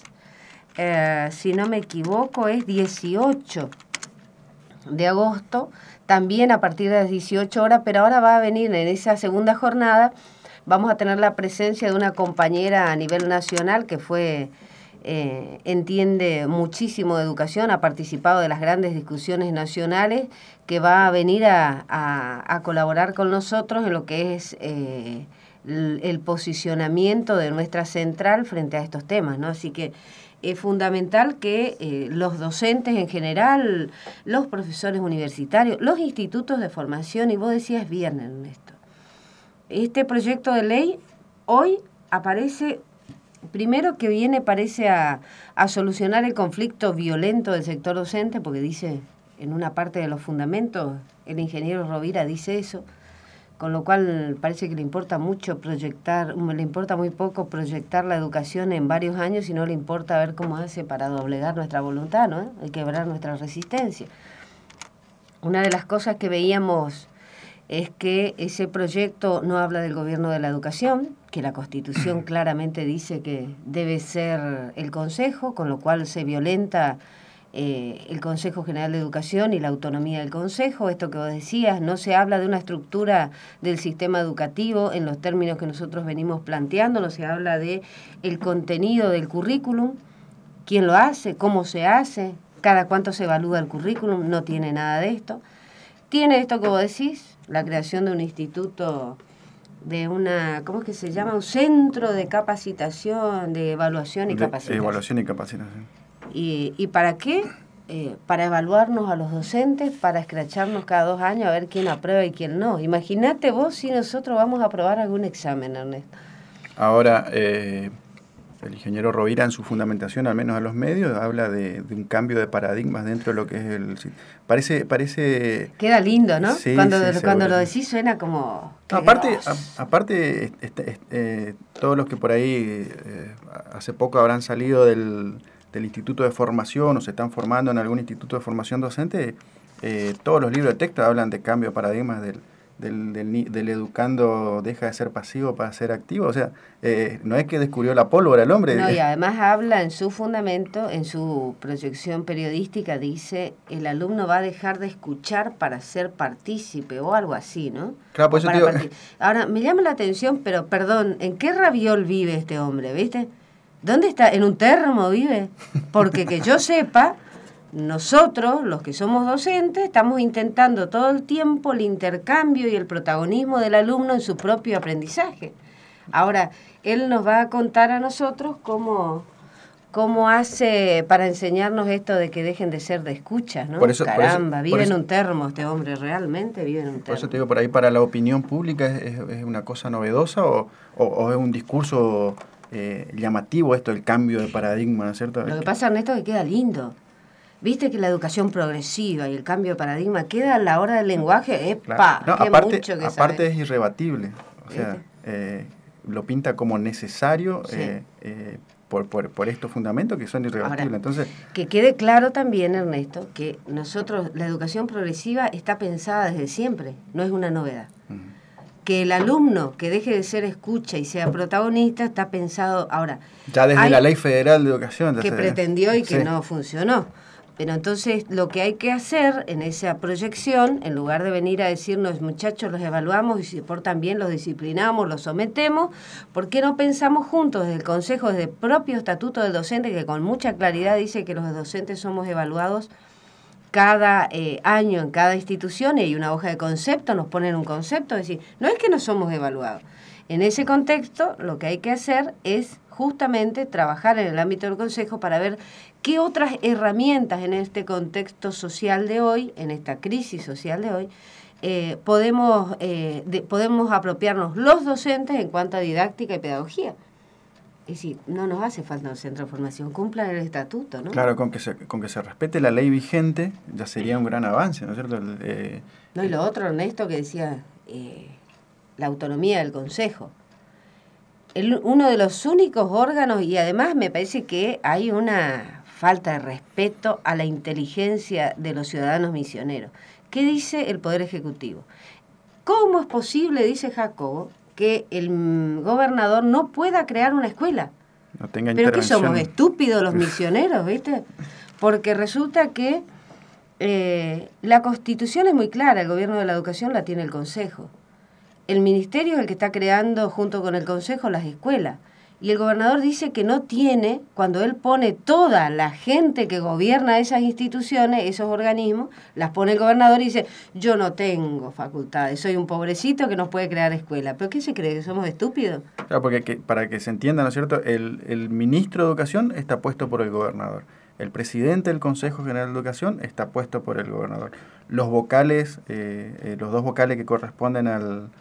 Speaker 4: eh, si no me equivoco, es dieciocho de agosto, también a partir de las dieciocho horas, pero ahora va a venir en esa segunda jornada, vamos a tener la presencia de una compañera a nivel nacional que fue... Eh, entiende muchísimo de educación, ha participado de las grandes discusiones nacionales, que va a venir a, a, a colaborar con nosotros en lo que es eh, el, el posicionamiento de nuestra central frente a estos temas, ¿no? Así que es fundamental que eh, los docentes en general, los profesores universitarios, los institutos de formación, y vos decías viernes, Ernesto, este proyecto de ley hoy aparece... Primero que viene parece a, a solucionar el conflicto violento del sector docente, porque dice en una parte de los fundamentos, el ingeniero Rovira dice eso, con lo cual parece que le importa mucho proyectar, le importa muy poco proyectar la educación en varios años y no le importa ver cómo hace para doblegar nuestra voluntad, ¿no? Y quebrar nuestra resistencia. Una de las cosas que veíamos es que ese proyecto no habla del gobierno de la educación, que la Constitución claramente dice que debe ser el Consejo, con lo cual se violenta eh, el Consejo General de Educación y la autonomía del Consejo. Esto que vos decías, no se habla de una estructura del sistema educativo en los términos que nosotros venimos planteando, no se habla de el contenido del currículum, quién lo hace, cómo se hace, cada cuánto se evalúa el currículum, no tiene nada de esto. Tiene esto que vos decís, la creación de un instituto de una, ¿cómo es que se llama? Un centro de capacitación, de evaluación y
Speaker 3: de,
Speaker 4: capacitación.
Speaker 3: Evaluación y capacitación.
Speaker 4: ¿Y, y para qué? Eh, para evaluarnos a los docentes, para escracharnos cada dos años a ver quién aprueba y quién no. Imagínate vos si nosotros vamos a aprobar algún examen, Ernesto.
Speaker 3: Ahora, eh, el ingeniero Rovira en su fundamentación, al menos a los medios, habla de, de un cambio de paradigmas dentro de lo que es el... Parece... parece
Speaker 4: Queda lindo, ¿no?
Speaker 3: Sí,
Speaker 4: cuando
Speaker 3: sí,
Speaker 4: cuando lo
Speaker 3: seguro.
Speaker 4: decís suena como...
Speaker 3: Aparte, a, aparte este, este, eh, todos los que por ahí eh, hace poco habrán salido del, del instituto de formación o se están formando en algún instituto de formación docente, eh, todos los libros de texto hablan de cambio de paradigmas del, del, del, del educando deja de ser pasivo para ser activo. O sea, eh, no es que descubrió la pólvora el hombre.
Speaker 4: No, y además habla en su fundamento, en su proyección periodística, dice, el alumno va a dejar de escuchar para ser partícipe o algo así, ¿no?
Speaker 3: Claro, pues eso digo...
Speaker 4: Ahora, me llama la atención, pero perdón, ¿en qué raviol vive este hombre, viste? ¿Dónde está? ¿En un termo vive? Porque que yo sepa, nosotros, los que somos docentes, estamos intentando todo el tiempo el intercambio y el protagonismo del alumno en su propio aprendizaje. Ahora, él nos va a contar a nosotros cómo, cómo hace para enseñarnos esto de que dejen de ser de escuchas, ¿no?
Speaker 3: Por eso,
Speaker 4: Caramba,
Speaker 3: por eso,
Speaker 4: vive
Speaker 3: por
Speaker 4: en
Speaker 3: eso,
Speaker 4: un termo este hombre, realmente vive en un termo.
Speaker 3: Por eso te digo, por ahí para la opinión pública es, es, es una cosa novedosa o, o, o es un discurso eh, llamativo esto, el cambio de paradigma, ¿no es cierto?
Speaker 4: Lo que pasa, Ernesto, es que queda lindo. Viste que la educación progresiva y el cambio de paradigma queda a la hora del lenguaje, ¡epa!
Speaker 3: Claro. No,
Speaker 4: qué
Speaker 3: aparte,
Speaker 4: mucho que
Speaker 3: aparte
Speaker 4: sabe.
Speaker 3: es irrebatible, o sea, eh, lo pinta como necesario
Speaker 4: Sí.
Speaker 3: eh, eh, por, por, por estos fundamentos que son irrebatibles.
Speaker 4: Ahora,
Speaker 3: Entonces,
Speaker 4: que quede claro también, Ernesto, que nosotros, la educación progresiva está pensada desde siempre, no es una novedad. Uh-huh. Que el alumno que deje de ser escucha y sea protagonista está pensado ahora.
Speaker 3: Ya desde la Ley Federal de Educación.
Speaker 4: Que
Speaker 3: se,
Speaker 4: pretendió y que
Speaker 3: sí.
Speaker 4: no funcionó. Pero entonces lo que hay que hacer en esa proyección, en lugar de venir a decirnos, muchachos, los evaluamos y si se portan bien, los disciplinamos, los sometemos, ¿por qué no pensamos juntos desde el Consejo, desde el propio Estatuto del Docente, que con mucha claridad dice que los docentes somos evaluados cada eh, año en cada institución y hay una hoja de concepto, nos ponen un concepto, es decir, no es que no somos evaluados. En ese contexto, lo que hay que hacer es justamente trabajar en el ámbito del Consejo para ver qué otras herramientas en este contexto social de hoy, en esta crisis social de hoy, eh, podemos, eh, de, podemos apropiarnos los docentes en cuanto a didáctica y pedagogía. Es decir, no nos hace falta un centro de formación, cumplan el estatuto, ¿no?
Speaker 3: Claro, con que se, con que se respete la ley vigente ya sería un gran avance, ¿no es cierto? El, eh,
Speaker 4: no, y lo otro, Ernesto, que decía eh, la autonomía del Consejo. El, uno de los únicos órganos, y además me parece que hay una falta de respeto a la inteligencia de los ciudadanos misioneros. ¿Qué dice el Poder Ejecutivo? ¿Cómo es posible, dice Jacobo, que el gobernador no pueda crear una escuela?
Speaker 3: No tenga
Speaker 4: ¿Pero qué
Speaker 3: intervención.
Speaker 4: somos, estúpidos los misioneros, viste? Porque resulta que eh, la Constitución es muy clara, el gobierno de la educación la tiene el Consejo. El ministerio es el que está creando junto con el Consejo las escuelas. Y el gobernador dice que no tiene, cuando él pone toda la gente que gobierna esas instituciones, esos organismos, las pone el gobernador y dice, yo no tengo facultades, soy un pobrecito que no puede crear escuela. ¿Pero qué se cree? ¿Que somos estúpidos?
Speaker 3: Claro, porque que, para que se entienda, ¿no es cierto? El, el ministro de Educación está puesto por el gobernador. El presidente del Consejo General de Educación está puesto por el gobernador. Los vocales, eh, eh, los dos vocales que corresponden al...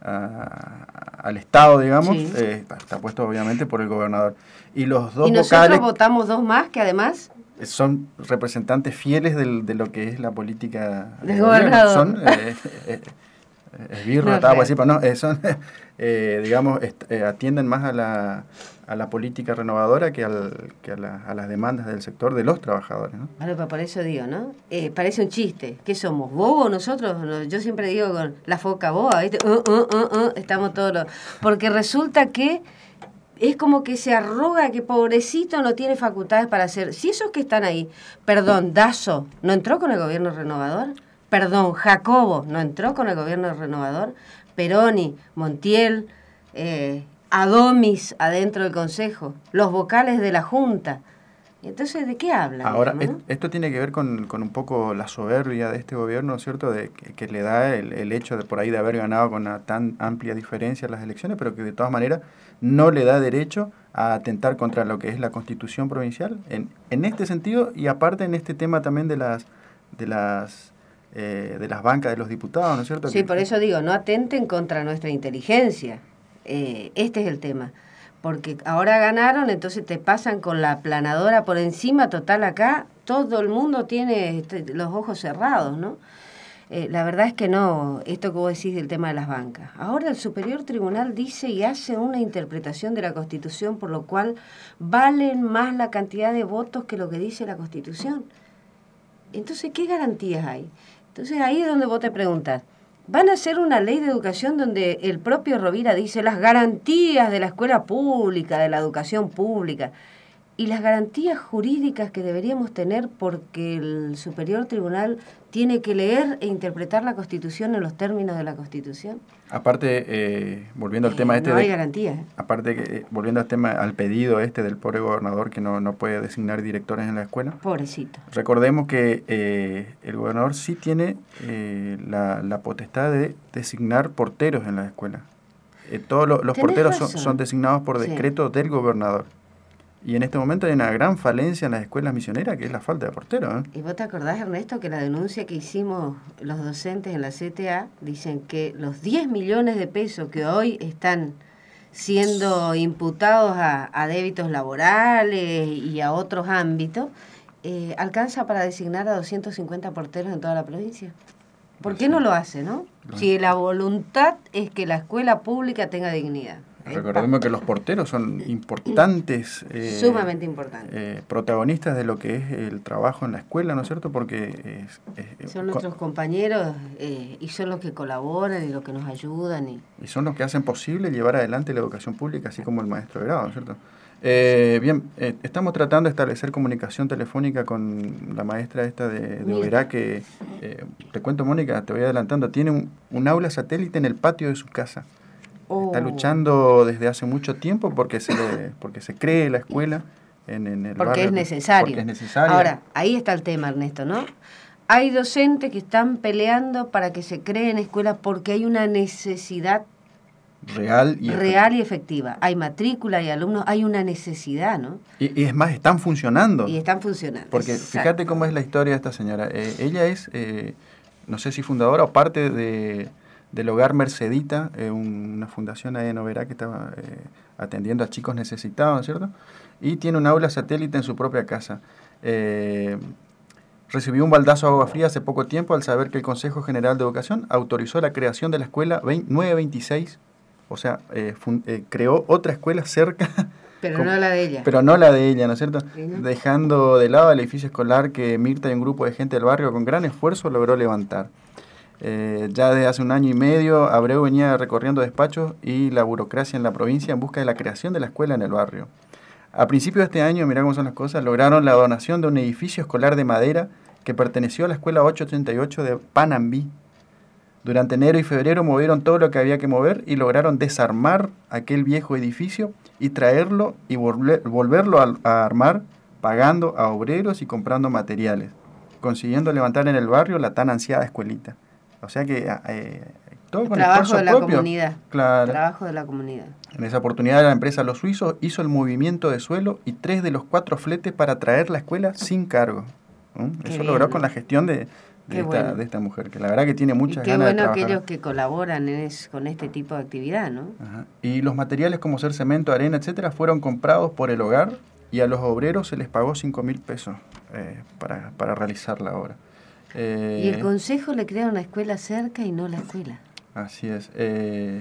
Speaker 3: A, al Estado, digamos, sí. eh, está, está puesto obviamente por el gobernador. Y los dos
Speaker 4: ¿Y nosotros
Speaker 3: vocales
Speaker 4: votamos dos más que además
Speaker 3: son representantes fieles del, de lo que es la política
Speaker 4: del gobernador.
Speaker 3: Son eh, eh, esbirro, no, tal, así, pero no, eh, son, eh, digamos, est, eh, atienden más a la, a la política renovadora que, al, que a, la, a las demandas del sector de los trabajadores, ¿no?
Speaker 4: Bueno, pero por eso digo, ¿no? Eh, parece un chiste. ¿Qué somos? ¿Bobos nosotros? Yo siempre digo con la foca boba, ¿viste? Uh, uh, uh, uh, estamos todos los... Porque resulta que es como que se arroga que pobrecito no tiene facultades para hacer... Si esos que están ahí, perdón, Dazo, ¿no entró con el gobierno renovador? Perdón, Jacobo, ¿no entró con el gobierno renovador? Peroni, Montiel, eh, Adomis adentro del Consejo, los vocales de la Junta. Entonces, ¿de qué hablan?
Speaker 3: Ahora,
Speaker 4: digamos, ¿no?
Speaker 3: Esto tiene que ver con, con un poco la soberbia de este gobierno, ¿cierto? De que, que le da el, el hecho de por ahí de haber ganado con una tan amplia diferencia las elecciones, pero que de todas maneras no le da derecho a atentar contra lo que es la Constitución provincial en, en este sentido, y aparte en este tema también de las de las eh, de las bancas de los diputados, ¿no es cierto?
Speaker 4: Sí,
Speaker 3: que,
Speaker 4: por eso digo, no atenten contra nuestra inteligencia. Eh, este es el tema. Porque ahora ganaron, entonces te pasan con la aplanadora por encima, total acá, todo el mundo tiene este, los ojos cerrados, ¿no? Eh, la verdad es que no, esto que vos decís del tema de las bancas. Ahora el Superior Tribunal dice y hace una interpretación de la Constitución por lo cual valen más la cantidad de votos que lo que dice la Constitución. Entonces, ¿qué garantías hay? Entonces ahí es donde vos te preguntás. Van a hacer una ley de educación donde el propio Rovira dice las garantías de la escuela pública, de la educación pública, y las garantías jurídicas que deberíamos tener porque el Superior Tribunal tiene que leer e interpretar la Constitución en los términos de la Constitución.
Speaker 3: Aparte, eh, volviendo al
Speaker 4: eh,
Speaker 3: tema este...
Speaker 4: No hay
Speaker 3: de,
Speaker 4: garantías. ¿eh?
Speaker 3: Aparte, que eh, volviendo al tema, al pedido este del pobre gobernador que no, no puede designar directores en la escuela.
Speaker 4: Pobrecito.
Speaker 3: Recordemos que eh, el gobernador sí tiene eh, la, la potestad de designar porteros en la escuela. Eh, todos lo, los porteros son, son designados por decreto sí. del gobernador. Y en este momento hay una gran falencia en las escuelas misioneras, que es la falta de porteros. ¿eh?
Speaker 4: ¿Y vos te acordás, Ernesto, que la denuncia que hicimos los docentes en la C T A dicen que los diez millones de pesos que hoy están siendo imputados a, a débitos laborales y a otros ámbitos, eh, alcanza para designar a doscientos cincuenta porteros en toda la provincia? ¿Por qué no lo hace, no? Si la voluntad es que la escuela pública tenga dignidad.
Speaker 3: Recordemos que los porteros son importantes, eh,
Speaker 4: sumamente importantes,
Speaker 3: eh, protagonistas de lo que es el trabajo en la escuela, ¿no es cierto? Porque es, es,
Speaker 4: son nuestros co compañeros eh, y son los que colaboran y los que nos ayudan. Y...
Speaker 3: y son los que hacen posible llevar adelante la educación pública, así como el maestro de grado, ¿no es cierto? Eh, bien, eh, estamos tratando de establecer comunicación telefónica con la maestra esta de, de Oberá, que, eh, te cuento, Mónica, te voy adelantando, tiene un, un aula satélite en el patio de su casa. Oh. Está luchando desde hace mucho tiempo porque se le, porque se cree la escuela en, en el
Speaker 4: porque
Speaker 3: barrio.
Speaker 4: Es necesario.
Speaker 3: Porque es necesario.
Speaker 4: Ahora, ahí está el tema, Ernesto, ¿no? Hay docentes que están peleando para que se creen escuelas porque hay una necesidad
Speaker 3: real y,
Speaker 4: real y efectiva. Hay matrícula, hay alumnos, hay una necesidad, ¿no?
Speaker 3: Y, y es más, están funcionando.
Speaker 4: Y están funcionando.
Speaker 3: Porque exacto. Fíjate cómo es la historia de esta señora. Eh, ella es, eh, no sé si fundadora o parte de... del Hogar Mercedita, eh, un, una fundación ahí en Oberá que estaba eh, atendiendo a chicos necesitados, ¿cierto? Y tiene un aula satélite en su propia casa. Eh, recibió un baldazo de agua fría hace poco tiempo al saber que el Consejo General de Educación autorizó la creación de la escuela nueve veintiséis, o sea, eh, fun, eh, creó otra escuela cerca.
Speaker 4: Pero como, no la de ella.
Speaker 3: Pero no la de ella, ¿no es cierto?
Speaker 4: ¿Sí, no?
Speaker 3: Dejando de lado el edificio escolar que Mirta y un grupo de gente del barrio con gran esfuerzo logró levantar. Eh, ya desde hace un año y medio, Abreu venía recorriendo despachos y la burocracia en la provincia en busca de la creación de la escuela en el barrio. A principios de este año, mirá cómo son las cosas, lograron la donación de un edificio escolar de madera que perteneció a la escuela ochocientos treinta y ocho de Panambí. Durante enero y febrero movieron todo lo que había que mover y lograron desarmar aquel viejo edificio y traerlo y volver, volverlo a, a armar, pagando a obreros y comprando materiales, consiguiendo levantar en el barrio la tan ansiada escuelita. O sea que eh, todo con
Speaker 4: trabajo
Speaker 3: esfuerzo
Speaker 4: de la
Speaker 3: propio.
Speaker 4: comunidad.
Speaker 3: Claro.
Speaker 4: Trabajo de la comunidad.
Speaker 3: En esa oportunidad la empresa Los Suizos hizo el movimiento de suelo y tres de los cuatro fletes para traer la escuela sin cargo. ¿Mm? Eso
Speaker 4: bien,
Speaker 3: logró
Speaker 4: ¿no?
Speaker 3: con la gestión de, de, esta,
Speaker 4: bueno.
Speaker 3: de esta mujer, que la verdad que tiene muchas
Speaker 4: y qué
Speaker 3: ganas
Speaker 4: bueno
Speaker 3: de trabajar.
Speaker 4: aquellos que colaboran es, con este tipo de actividad, ¿no?
Speaker 3: Ajá. Y los materiales como ser cemento, arena, etcétera, fueron comprados por el hogar y a los obreros se les pagó cinco mil pesos eh, para, para realizar la obra. Eh,
Speaker 4: y el consejo le crea una escuela cerca y no la escuela.
Speaker 3: Así es. Eh,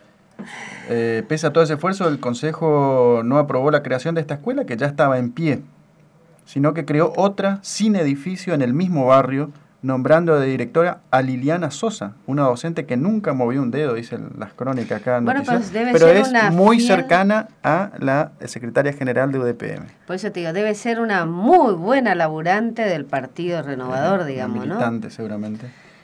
Speaker 3: eh, pese a todo ese esfuerzo, el consejo no aprobó la creación de esta escuela, que ya estaba en pie, sino que creó otra sin edificio en el mismo barrio, nombrando de directora a Liliana Sosa, una docente que nunca movió un dedo, dicen las crónicas acá.
Speaker 4: Bueno,
Speaker 3: noticias,
Speaker 4: pues debe
Speaker 3: pero
Speaker 4: ser
Speaker 3: es
Speaker 4: una
Speaker 3: muy
Speaker 4: fiel...
Speaker 3: cercana a la secretaria general de U D P M.
Speaker 4: Por eso te digo, debe ser una muy buena laburante del Partido Renovador, eh, digamos,
Speaker 3: militante,
Speaker 4: ¿no?
Speaker 3: seguramente.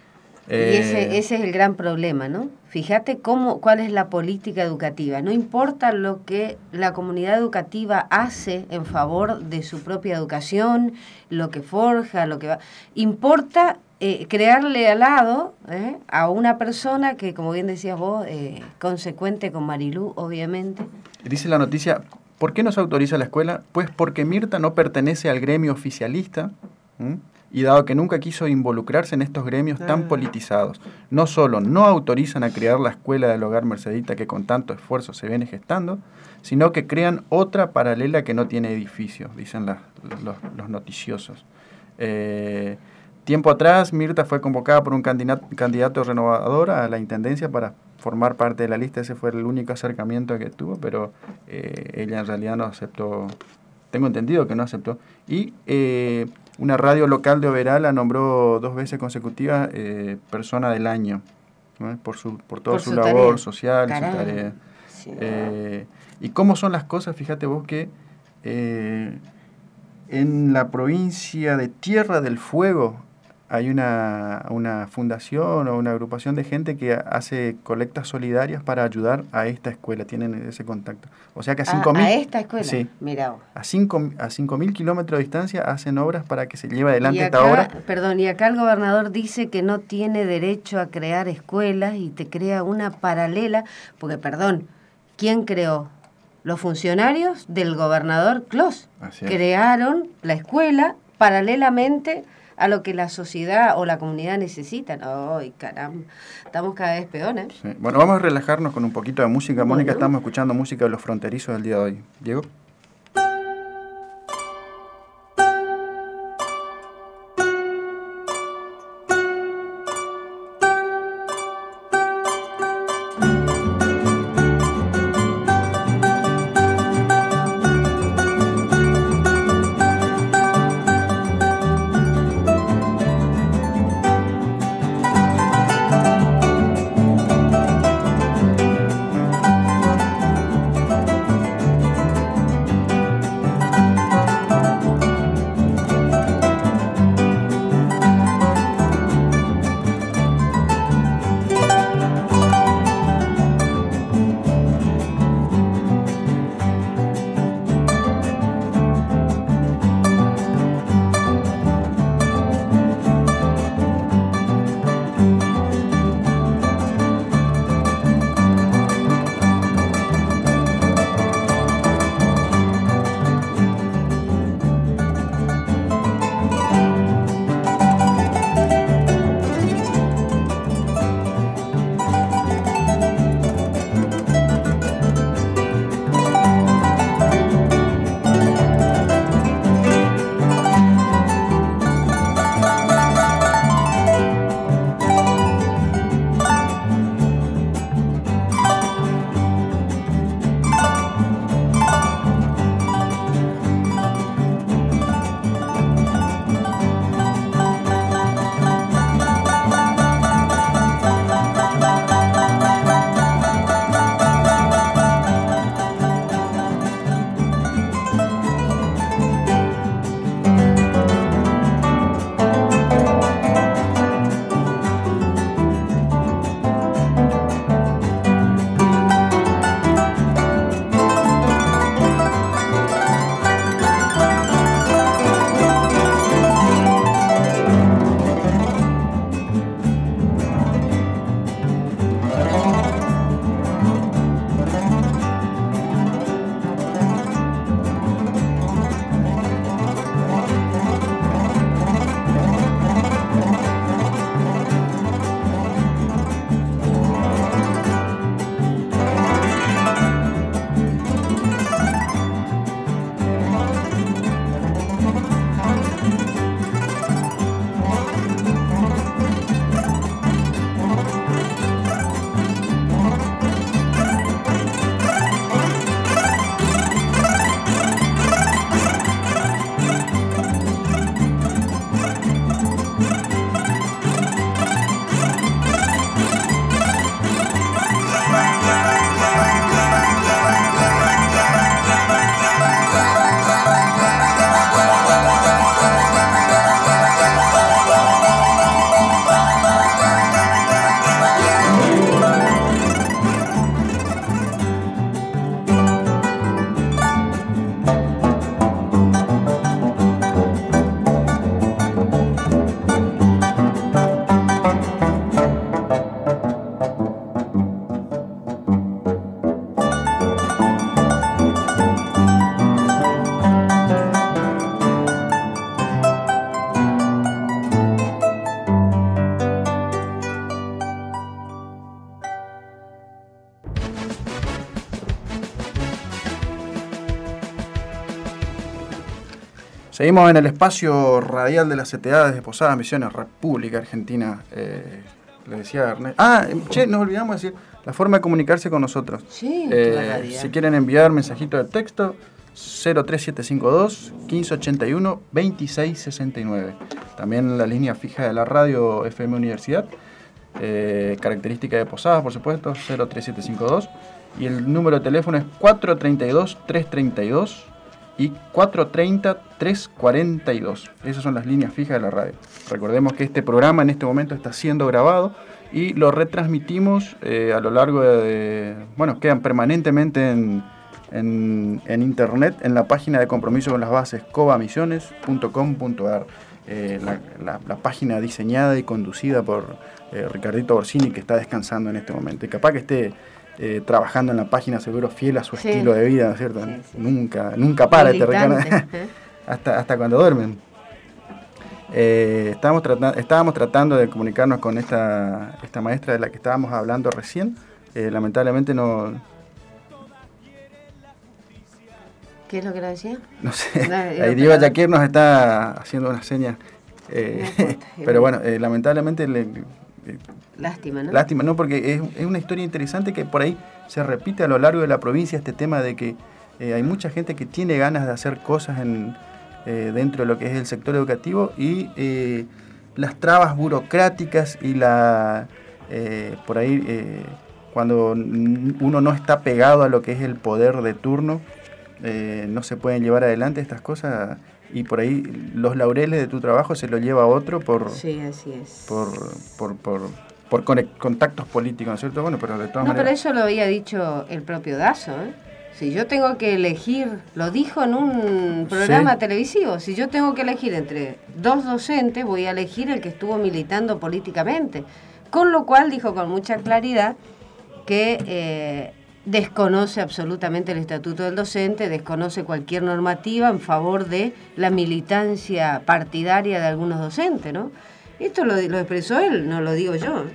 Speaker 3: Eh,
Speaker 4: y ese, ese es el gran problema, ¿no? Fíjate cómo, cuál es la política educativa. No importa lo que la comunidad educativa hace en favor de su propia educación, lo que forja, lo que va... Importa eh, crearle al lado eh, a una persona que, como bien decías vos, eh, consecuente con Marilú, obviamente.
Speaker 3: Dice la noticia, ¿por qué no se autoriza la escuela? Pues porque Mirta no pertenece al gremio oficialista, ¿m? Y dado que nunca quiso involucrarse en estos gremios tan politizados. No solo no autorizan a crear la escuela del hogar mercedita que con tanto esfuerzo se viene gestando, sino que crean otra paralela que no tiene edificio, dicen la, los, los noticiosos. Eh, tiempo atrás, Mirta fue convocada por un candidato, candidato renovador a la intendencia para formar parte de la lista. Ese fue el único acercamiento que tuvo, pero eh, ella en realidad no aceptó, tengo entendido que no aceptó. Y... Eh, una radio local de Oberá la nombró dos veces consecutivas eh, persona del año, ¿no? por, su, por toda por su, su labor tarea. social y su tarea. Sí. Eh, y cómo son las cosas, fíjate vos que eh, en la provincia de Tierra del Fuego hay una, una fundación o una agrupación de gente que hace colectas solidarias para ayudar a esta escuela, tienen ese contacto. O sea que a cinco mil...
Speaker 4: ¿A esta escuela?
Speaker 3: Sí.
Speaker 4: Mirá.
Speaker 3: A cinco a cinco mil kilómetros de distancia hacen obras para que se lleve adelante
Speaker 4: acá,
Speaker 3: esta obra.
Speaker 4: Perdón, y acá el gobernador dice que no tiene derecho a crear escuelas y te crea una paralela, porque perdón, ¿quién creó? Los funcionarios del gobernador Clos crearon la escuela paralelamente a lo que la sociedad o la comunidad necesitan. ¡Ay, caramba! Estamos cada vez peores.
Speaker 3: Sí. Bueno, vamos a relajarnos con un poquito de música. Mónica, bueno. Estamos escuchando música de Los Fronterizos del día de hoy. ¿Diego? Seguimos en el espacio radial de la C T A desde Posadas Misiones, República Argentina. Eh, le decía a Ernesto. Ah, che, nos olvidamos de decir la forma de comunicarse con nosotros.
Speaker 4: Sí,
Speaker 3: eh, si quieren enviar mensajito de texto, cero tres siete cinco dos, uno cinco ocho uno, dos seis seis nueve. También la línea fija de la radio F M Universidad. Eh, característica de Posadas, por supuesto, cero tres siete cinco dos. Y el número de teléfono es cuatro tres dos, tres tres dos y cuatro tres cero, tres cuatro dos. Esas son las líneas fijas de la radio. Recordemos que este programa en este momento está siendo grabado y lo retransmitimos eh, a lo largo de, de... Bueno, quedan permanentemente en, en, en internet, en la página de Compromiso con las Bases, cobamisiones punto com punto a r. Eh, la, la, la página diseñada y conducida por eh, Ricardito Orsini, que está descansando en este momento. Y capaz que esté eh, trabajando en la página, seguro fiel a su sí. estilo de vida, ¿no es cierto? Sí, sí. Nunca, nunca para este Ricardo. hasta, hasta cuando duermen. Eh, estábamos, tratando, estábamos tratando de comunicarnos con esta, esta maestra de la que estábamos hablando recién. Eh, lamentablemente no...
Speaker 4: ¿Qué es lo que le decía?
Speaker 3: No sé, no, ahí Diego Yaquir nos está haciendo unas señas, eh, no importa, pero bueno, eh, lamentablemente... Le, eh,
Speaker 4: lástima, ¿no?
Speaker 3: Lástima, ¿no? Porque es, es una historia interesante que por ahí se repite a lo largo de la provincia, este tema de que eh, hay mucha gente que tiene ganas de hacer cosas en, eh, dentro de lo que es el sector educativo y eh, las trabas burocráticas y la eh, por ahí eh, cuando uno no está pegado a lo que es el poder de turno, Eh, no se pueden llevar adelante estas cosas y por ahí los laureles de tu trabajo se los lleva otro por
Speaker 4: sí, así es.
Speaker 3: por, por, por, por contactos políticos, ¿no es cierto? Bueno, pero de todas
Speaker 4: no,
Speaker 3: maneras...
Speaker 4: pero eso lo había dicho el propio Dazo, ¿eh? Si yo tengo que elegir, lo dijo en un programa sí. televisivo, si yo tengo que elegir entre dos docentes, voy a elegir el que estuvo militando políticamente, con lo cual dijo con mucha claridad que... Eh, desconoce absolutamente el estatuto del docente, desconoce cualquier normativa en favor de la militancia partidaria de algunos docentes, ¿no? Esto lo, lo expresó él, no lo digo yo.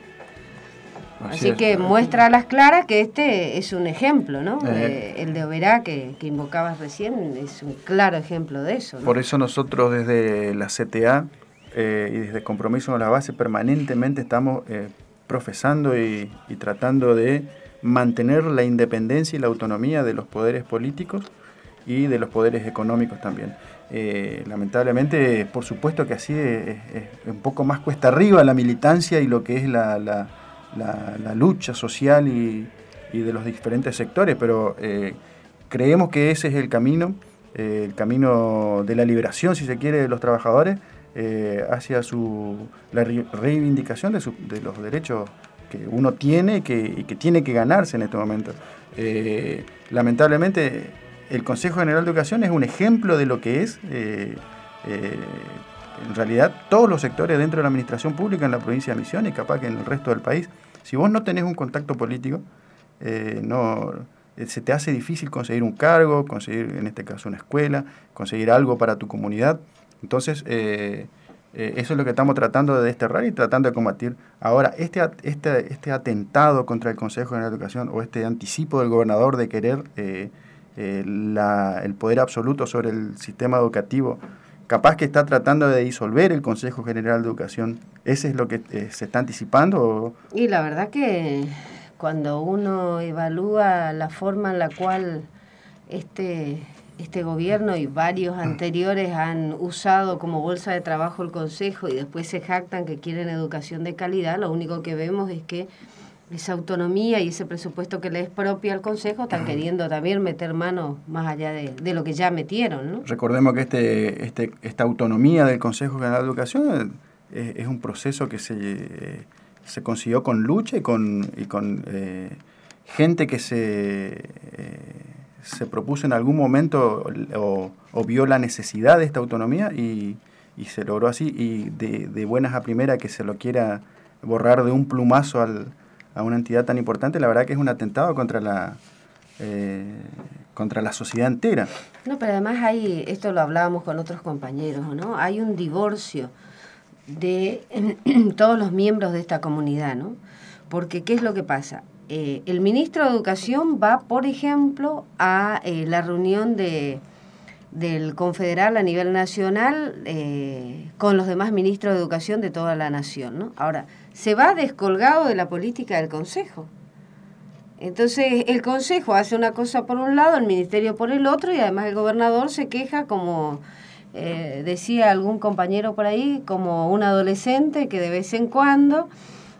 Speaker 4: Así, Así que muestra a las claras que este es un ejemplo, ¿no? Eh. Eh, el de Oberá que, que invocabas recién es un claro ejemplo de eso, ¿no?
Speaker 3: Por eso nosotros desde la C T A eh, y desde Compromiso con la Base permanentemente estamos eh, profesando y, y tratando de mantener la independencia y la autonomía de los poderes políticos y de los poderes económicos también. Eh, lamentablemente, por supuesto que así es, es, es un poco más cuesta arriba la militancia y lo que es la, la, la, la lucha social y, y de los diferentes sectores, pero eh, creemos que ese es el camino, eh, el camino de la liberación, si se quiere, de los trabajadores eh, hacia su, la reivindicación de, su, de los derechos que uno tiene que, y que tiene que ganarse en este momento. Eh, lamentablemente, el Consejo General de Educación es un ejemplo de lo que es, eh, eh, en realidad, todos los sectores dentro de la administración pública en la provincia de Misiones y capaz que en el resto del país. Si vos no tenés un contacto político, eh, no, se te hace difícil conseguir un cargo, conseguir, en este caso, una escuela, conseguir algo para tu comunidad. Entonces, eh, Eh, eso es lo que estamos tratando de desterrar y tratando de combatir. Ahora, este, este, este atentado contra el Consejo General de Educación o este anticipo del gobernador de querer eh, eh, la, el poder absoluto sobre el sistema educativo, capaz que está tratando de disolver el Consejo General de Educación, ¿ese es lo que eh, se está anticipando? ¿O?
Speaker 4: Y la verdad que cuando uno evalúa la forma en la cual este... este gobierno y varios anteriores han usado como bolsa de trabajo el Consejo y después se jactan que quieren educación de calidad, lo único que vemos es que esa autonomía y ese presupuesto que le es propio al Consejo están queriendo también meter mano más allá de, de lo que ya metieron, ¿no?
Speaker 3: Recordemos que este, este, esta autonomía del Consejo General de Educación es, es un proceso que se, se consiguió con lucha y con, y con eh, gente que se... Eh, se propuso en algún momento o, o vio la necesidad de esta autonomía y, y se logró así, y de, de buenas a primeras que se lo quiera borrar de un plumazo al, a una entidad tan importante, la verdad que es un atentado contra la eh, contra la sociedad entera.
Speaker 4: No, pero además hay, esto lo hablábamos con otros compañeros, ¿no? Hay un divorcio de todos los miembros de esta comunidad, ¿no? Porque ¿qué es lo que pasa? Eh, el ministro de Educación va, por ejemplo, a eh, la reunión de, del confederal a nivel nacional eh, con los demás ministros de educación de toda la nación, ¿no? Ahora, se va descolgado de la política del Consejo. Entonces, el Consejo hace una cosa por un lado, el Ministerio por el otro, y además el gobernador se queja como, eh, decía algún compañero por ahí, como un adolescente que de vez en cuando,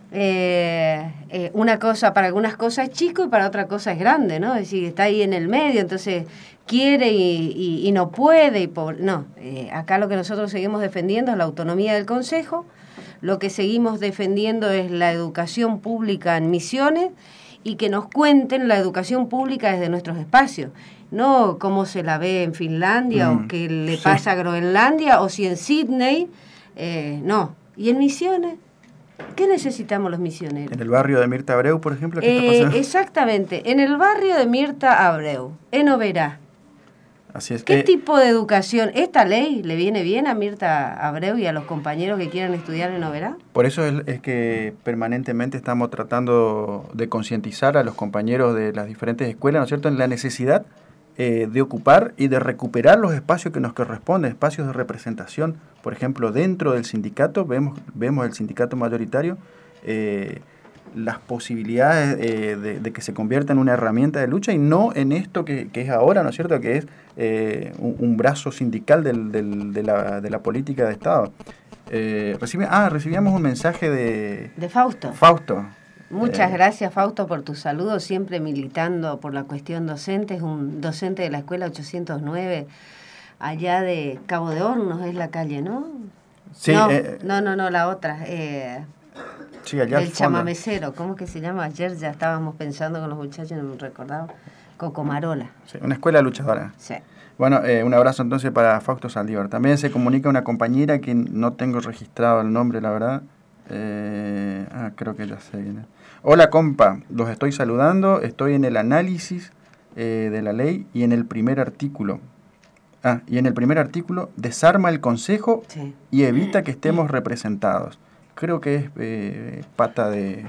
Speaker 4: eh, eh, una cosa, para algunas cosas es chico y para otra cosa es grande, ¿no? Es decir, está ahí en el medio, entonces quiere y, y, y no puede. Y por, no, eh, acá lo que nosotros seguimos defendiendo es la autonomía del Consejo, lo que seguimos defendiendo es la educación pública en Misiones, y que nos cuenten la educación pública desde nuestros espacios, no cómo se la ve en Finlandia mm, o qué le sí. pasa a Groenlandia, o si en Sydney, eh, no. ¿Y en Misiones? ¿Qué necesitamos los misioneros?
Speaker 3: En el barrio de Mirta Abreu, por ejemplo, ¿qué
Speaker 4: eh,
Speaker 3: está pasando?
Speaker 4: Exactamente, en el barrio de Mirta Abreu, en Oberá.
Speaker 3: Así es.
Speaker 4: ¿Qué
Speaker 3: eh,
Speaker 4: tipo de educación? ¿Esta ley le viene bien a Mirta Abreu y a los compañeros que quieran estudiar en Oberá?
Speaker 3: Por eso es, es que permanentemente estamos tratando de concientizar a los compañeros de las diferentes escuelas, ¿no es cierto?, en la necesidad eh, de ocupar y de recuperar los espacios que nos corresponden, espacios de representación. Por ejemplo, dentro del sindicato, vemos, vemos el sindicato mayoritario, eh, las posibilidades eh, de, de que se convierta en una herramienta de lucha y no en esto que, que es ahora, ¿no es cierto?, que es eh, un, un brazo sindical del, del, de, la, de la política de Estado. Eh, recibi, ah, recibíamos un mensaje de...
Speaker 4: De Fausto.
Speaker 3: Fausto.
Speaker 4: Muchas
Speaker 3: eh,
Speaker 4: gracias, Fausto, por tu saludo, siempre militando por la cuestión docente. Es un docente de la escuela ochocientos nueve, allá de Cabo de Hornos, es la calle, ¿no?
Speaker 3: Sí.
Speaker 4: No,
Speaker 3: eh,
Speaker 4: no, no, no, la otra. Eh,
Speaker 3: sí, allá
Speaker 4: el chamamecero, ¿cómo que se llama? Ayer ya estábamos pensando con los muchachos, no me recordaba. Cocomarola.
Speaker 3: Sí, una escuela luchadora.
Speaker 4: Sí.
Speaker 3: Bueno, eh, un abrazo entonces para Fausto Saldívar. También se comunica una compañera que no tengo registrado el nombre, la verdad. Eh, ah, creo que ya sé quién es. Hola, compa, los estoy saludando. Estoy en el análisis eh, de la ley y en el primer artículo. Ah, y en el primer artículo desarma el Consejo sí. y evita que estemos representados. Creo que es eh, pata de...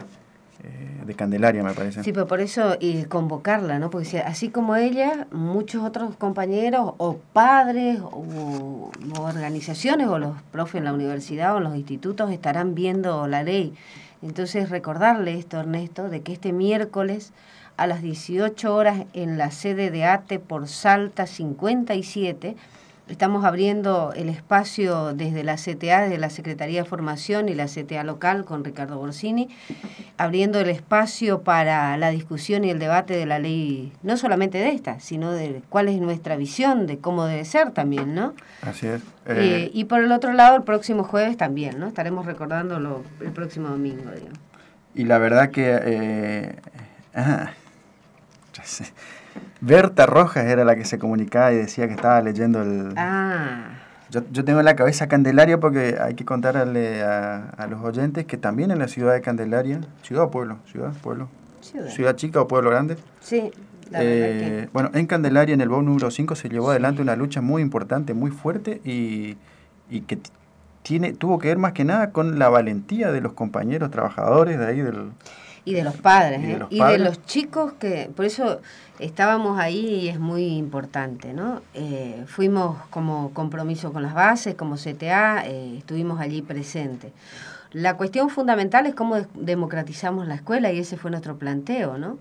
Speaker 3: de Candelaria, me parece.
Speaker 4: Sí, pero por eso y convocarla, ¿no? Porque si, así como ella, muchos otros compañeros o padres o, o organizaciones o los profes en la universidad o en los institutos estarán viendo la ley. Entonces recordarle esto, Ernesto, de que este miércoles a las dieciocho horas en la sede de ATE por Salta cincuenta y siete estamos abriendo el espacio desde la C T A, desde la Secretaría de Formación y la C T A local con Ricardo Borsini, abriendo el espacio para la discusión y el debate de la ley, no solamente de esta, sino de cuál es nuestra visión, de cómo debe ser también, ¿no?
Speaker 3: Así es.
Speaker 4: Eh, eh, y por el otro lado, el próximo jueves también, ¿no? Estaremos recordándolo el próximo domingo, digamos.
Speaker 3: Y la verdad que... Eh, ah, ya sé. Berta Rojas era la que se comunicaba y decía que estaba leyendo el...
Speaker 4: Ah.
Speaker 3: Yo, yo tengo en la cabeza Candelaria porque hay que contarle a, a los oyentes que también en la ciudad de Candelaria, ciudad o pueblo, ciudad, pueblo, ciudad, ciudad chica o pueblo grande.
Speaker 4: Sí, la
Speaker 3: eh,
Speaker 4: verdad que...
Speaker 3: Bueno, en Candelaria, en el B O número cinco, se llevó sí. adelante una lucha muy importante, muy fuerte y, y que tiene tuvo que ver más que nada con la valentía de los compañeros trabajadores de ahí del...
Speaker 4: Y de los padres,
Speaker 3: y de
Speaker 4: ¿eh?
Speaker 3: los
Speaker 4: y
Speaker 3: padres.
Speaker 4: de los chicos que, por eso estábamos ahí y es muy importante, ¿no? Eh, fuimos como compromiso con las bases, como C T A, eh, estuvimos allí presentes. La cuestión fundamental es cómo democratizamos la escuela y ese fue nuestro planteo, ¿no?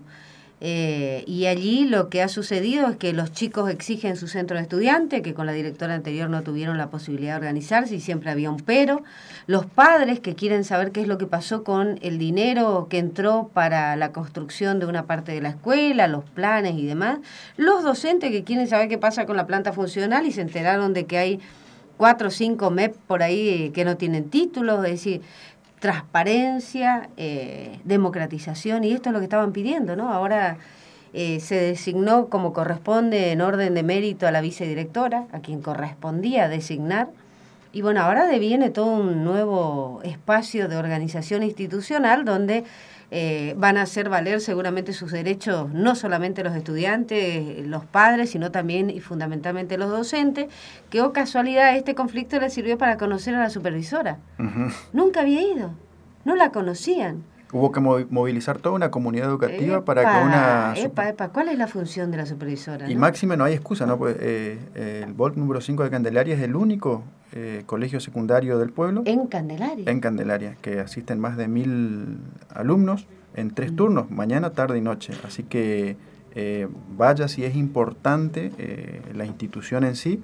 Speaker 4: Eh, y allí lo que ha sucedido es que los chicos exigen su centro de estudiante, que con la directora anterior no tuvieron la posibilidad de organizarse y siempre había un pero. Los padres que quieren saber qué es lo que pasó con el dinero que entró para la construcción de una parte de la escuela, los planes y demás. Los docentes que quieren saber qué pasa con la planta funcional y se enteraron de que hay cuatro o cinco M E P por ahí que no tienen títulos, es decir... transparencia, eh, democratización, y esto es lo que estaban pidiendo, ¿no? Ahora eh, se designó como corresponde en orden de mérito a la vicedirectora, a quien correspondía designar, y bueno, ahora deviene todo un nuevo espacio de organización institucional donde eh, van a hacer valer seguramente sus derechos no solamente los estudiantes, los padres, sino también y fundamentalmente los docentes, que oh casualidad este conflicto le sirvió para conocer a la supervisora. Uh-huh. Nunca había ido, no la conocían.
Speaker 3: Hubo que movilizar toda una comunidad educativa
Speaker 4: epa,
Speaker 3: para que una...
Speaker 4: Epa, epa. ¿Cuál es la función de la supervisora?
Speaker 3: Y
Speaker 4: ¿no?
Speaker 3: máxime no hay excusa, ¿no? Pues, eh, eh, el V O L número cinco de Candelaria es el único eh, colegio secundario del pueblo.
Speaker 4: ¿En Candelaria?
Speaker 3: En Candelaria, que asisten más de mil alumnos en tres mm. turnos, mañana, tarde y noche. Así que eh, vaya si es importante eh, la institución en sí,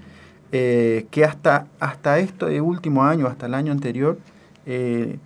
Speaker 3: eh, que hasta, hasta este último año, hasta el año anterior, eh,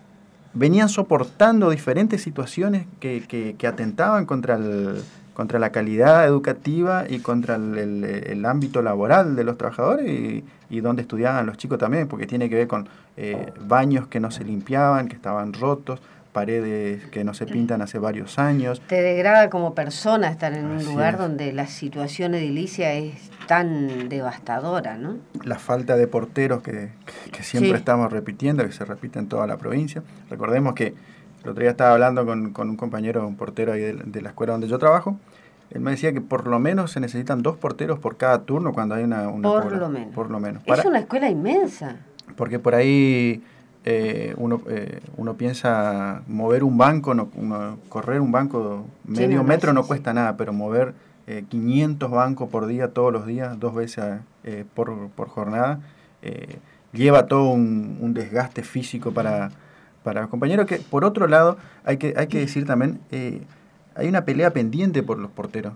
Speaker 3: venían soportando diferentes situaciones que, que, que atentaban contra, el, contra la calidad educativa y contra el, el, el ámbito laboral de los trabajadores y, y donde estudiaban los chicos también, porque tiene que ver con eh, baños que no se limpiaban, que estaban rotos, paredes que no se pintan hace varios años.
Speaker 4: Te degrada como persona estar en un
Speaker 3: Así
Speaker 4: lugar
Speaker 3: es.
Speaker 4: donde la situación edilicia es tan devastadora, ¿no?
Speaker 3: La falta de porteros que, que siempre
Speaker 4: sí.
Speaker 3: estamos repitiendo, que se repite en toda la provincia. Recordemos que el otro día estaba hablando con, con un compañero, un portero ahí de, de la escuela donde yo trabajo. Él me decía que por lo menos se necesitan dos porteros por cada turno cuando hay una... una
Speaker 4: por
Speaker 3: pobla,
Speaker 4: lo menos.
Speaker 3: Por lo menos.
Speaker 4: Para, es una escuela inmensa.
Speaker 3: Porque por ahí... Eh, uno, eh, uno piensa mover un banco, no, uno, correr un banco medio sí, no, metro no, no cuesta sí. nada, pero mover eh, quinientos bancos por día, todos los días, dos veces eh, por, por jornada, eh, lleva todo un, un desgaste físico para, para los compañeros, que por otro lado hay que, hay que decir también, eh, hay una pelea pendiente por los porteros,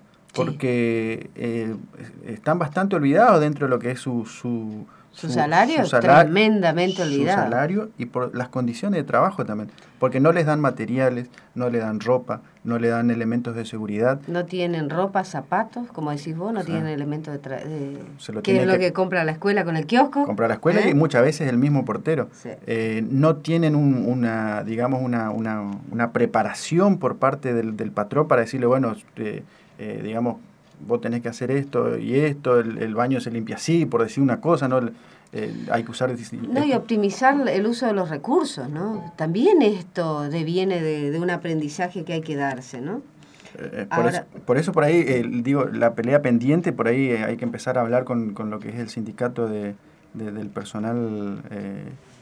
Speaker 3: porque sí. eh, están bastante olvidados dentro de lo que es su... su
Speaker 4: Su, su salario es tremendamente olvidado.
Speaker 3: Su salario y por las condiciones de trabajo también. Porque no les dan materiales, no le dan ropa, no le dan elementos de seguridad.
Speaker 4: No tienen ropa, zapatos, como decís vos, no sí. tienen elementos de... Tra de
Speaker 3: Se lo
Speaker 4: ¿Qué es lo
Speaker 3: que,
Speaker 4: que compra la escuela con el kiosco?
Speaker 3: Compra la escuela ¿Eh? y muchas veces el mismo portero.
Speaker 4: Sí.
Speaker 3: Eh, no tienen un, una, digamos, una, una, una preparación por parte del, del patrón para decirle, bueno, eh, eh, digamos... vos tenés que hacer esto y esto, el, el baño se limpia así, por decir una cosa, ¿no? Eh, hay que usar...
Speaker 4: No, y optimizar el uso de los recursos, ¿no? También esto deviene de, de un aprendizaje que hay que darse, ¿no?
Speaker 3: Eh, por, Ahora, eso, por eso por ahí, eh, digo, la pelea pendiente, por ahí eh, hay que empezar a hablar con, con lo que es el sindicato de, de, del personal... Eh,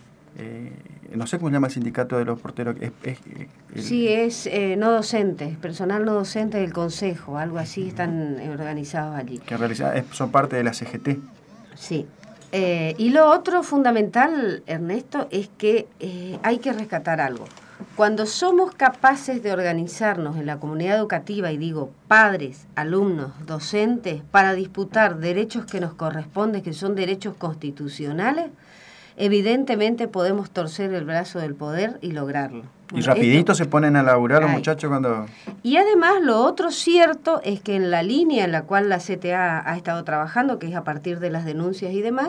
Speaker 3: Eh, no sé cómo se llama el sindicato de los porteros. Es, es, el,
Speaker 4: sí, es eh, no docente, personal no docente del consejo, algo así están organizados allí.
Speaker 3: Que en realidad es, son parte de la C G T.
Speaker 4: Sí. Eh, y lo otro fundamental, Ernesto, es que eh, hay que rescatar algo. Cuando somos capaces de organizarnos en la comunidad educativa, y digo padres, alumnos, docentes, para disputar derechos que nos corresponden, que son derechos constitucionales, evidentemente podemos torcer el brazo del poder y lograrlo.
Speaker 3: Y bueno, rapidito esto, se ponen a laburar los ay. muchachos cuando...
Speaker 4: Y además lo otro cierto es que en la línea en la cual la C T A ha estado trabajando, que es a partir de las denuncias y demás,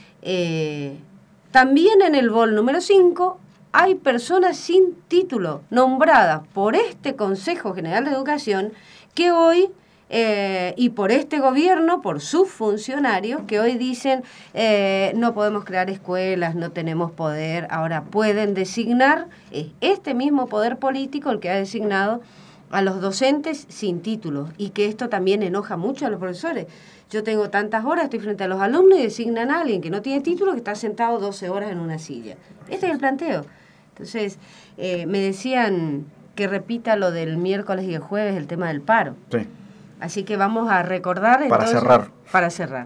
Speaker 4: eh, también en el V O L número cinco hay personas sin título nombradas por este Consejo General de Educación que hoy... Eh, y por este gobierno, por sus funcionarios, que hoy dicen eh, no podemos crear escuelas, no tenemos poder, ahora pueden designar, es este mismo poder político el que ha designado a los docentes sin títulos, y que esto también enoja mucho a los profesores. Yo tengo tantas horas, estoy frente a los alumnos y designan a alguien que no tiene título que está sentado doce horas en una silla. Este es el planteo. Entonces, eh, me decían que repita lo del miércoles y el jueves, el tema del paro.
Speaker 3: Sí.
Speaker 4: Así que vamos a recordar...
Speaker 3: Para
Speaker 4: entonces,
Speaker 3: cerrar.
Speaker 4: Para cerrar.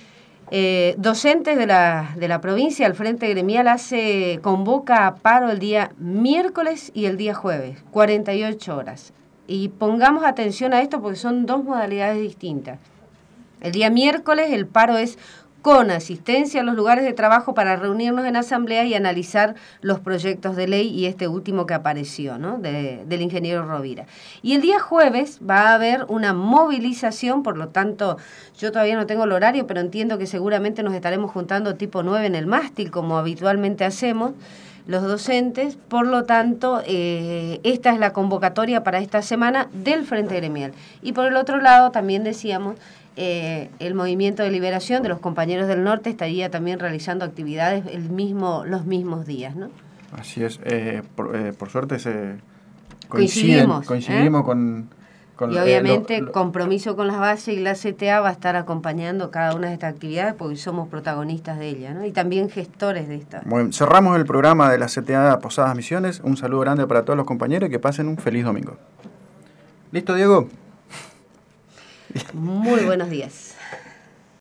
Speaker 4: Eh, docentes de la, de la provincia, el Frente Gremial hace convoca a paro el día miércoles y el día jueves, cuarenta y ocho horas. Y pongamos atención a esto porque son dos modalidades distintas. El día miércoles el paro es con asistencia a los lugares de trabajo para reunirnos en asamblea y analizar los proyectos de ley y este último que apareció, ¿no? de, del ingeniero Rovira. Y el día jueves va a haber una movilización, por lo tanto, yo todavía no tengo el horario, pero entiendo que seguramente nos estaremos juntando tipo nueve en el mástil, como habitualmente hacemos los docentes, por lo tanto, eh, esta es la convocatoria para esta semana del Frente Gremial. Y por el otro lado, también decíamos, Eh, el Movimiento de Liberación de los Compañeros del Norte estaría también realizando actividades el mismo, los mismos días, ¿no?
Speaker 3: Así es, eh, por, eh, por suerte se
Speaker 4: coincidimos,
Speaker 3: coincidimos ¿eh? con, Con,
Speaker 4: y obviamente
Speaker 3: eh, lo, lo,
Speaker 4: compromiso con las bases, y la C T A va a estar acompañando cada una de estas actividades porque somos protagonistas de ellas, ¿no? Y también gestores de estas.
Speaker 3: Bueno, cerramos el programa de la C T A Posadas Misiones. Un saludo grande para todos los compañeros y que pasen un feliz domingo. ¿Listo, Diego?
Speaker 4: Muy buenos días.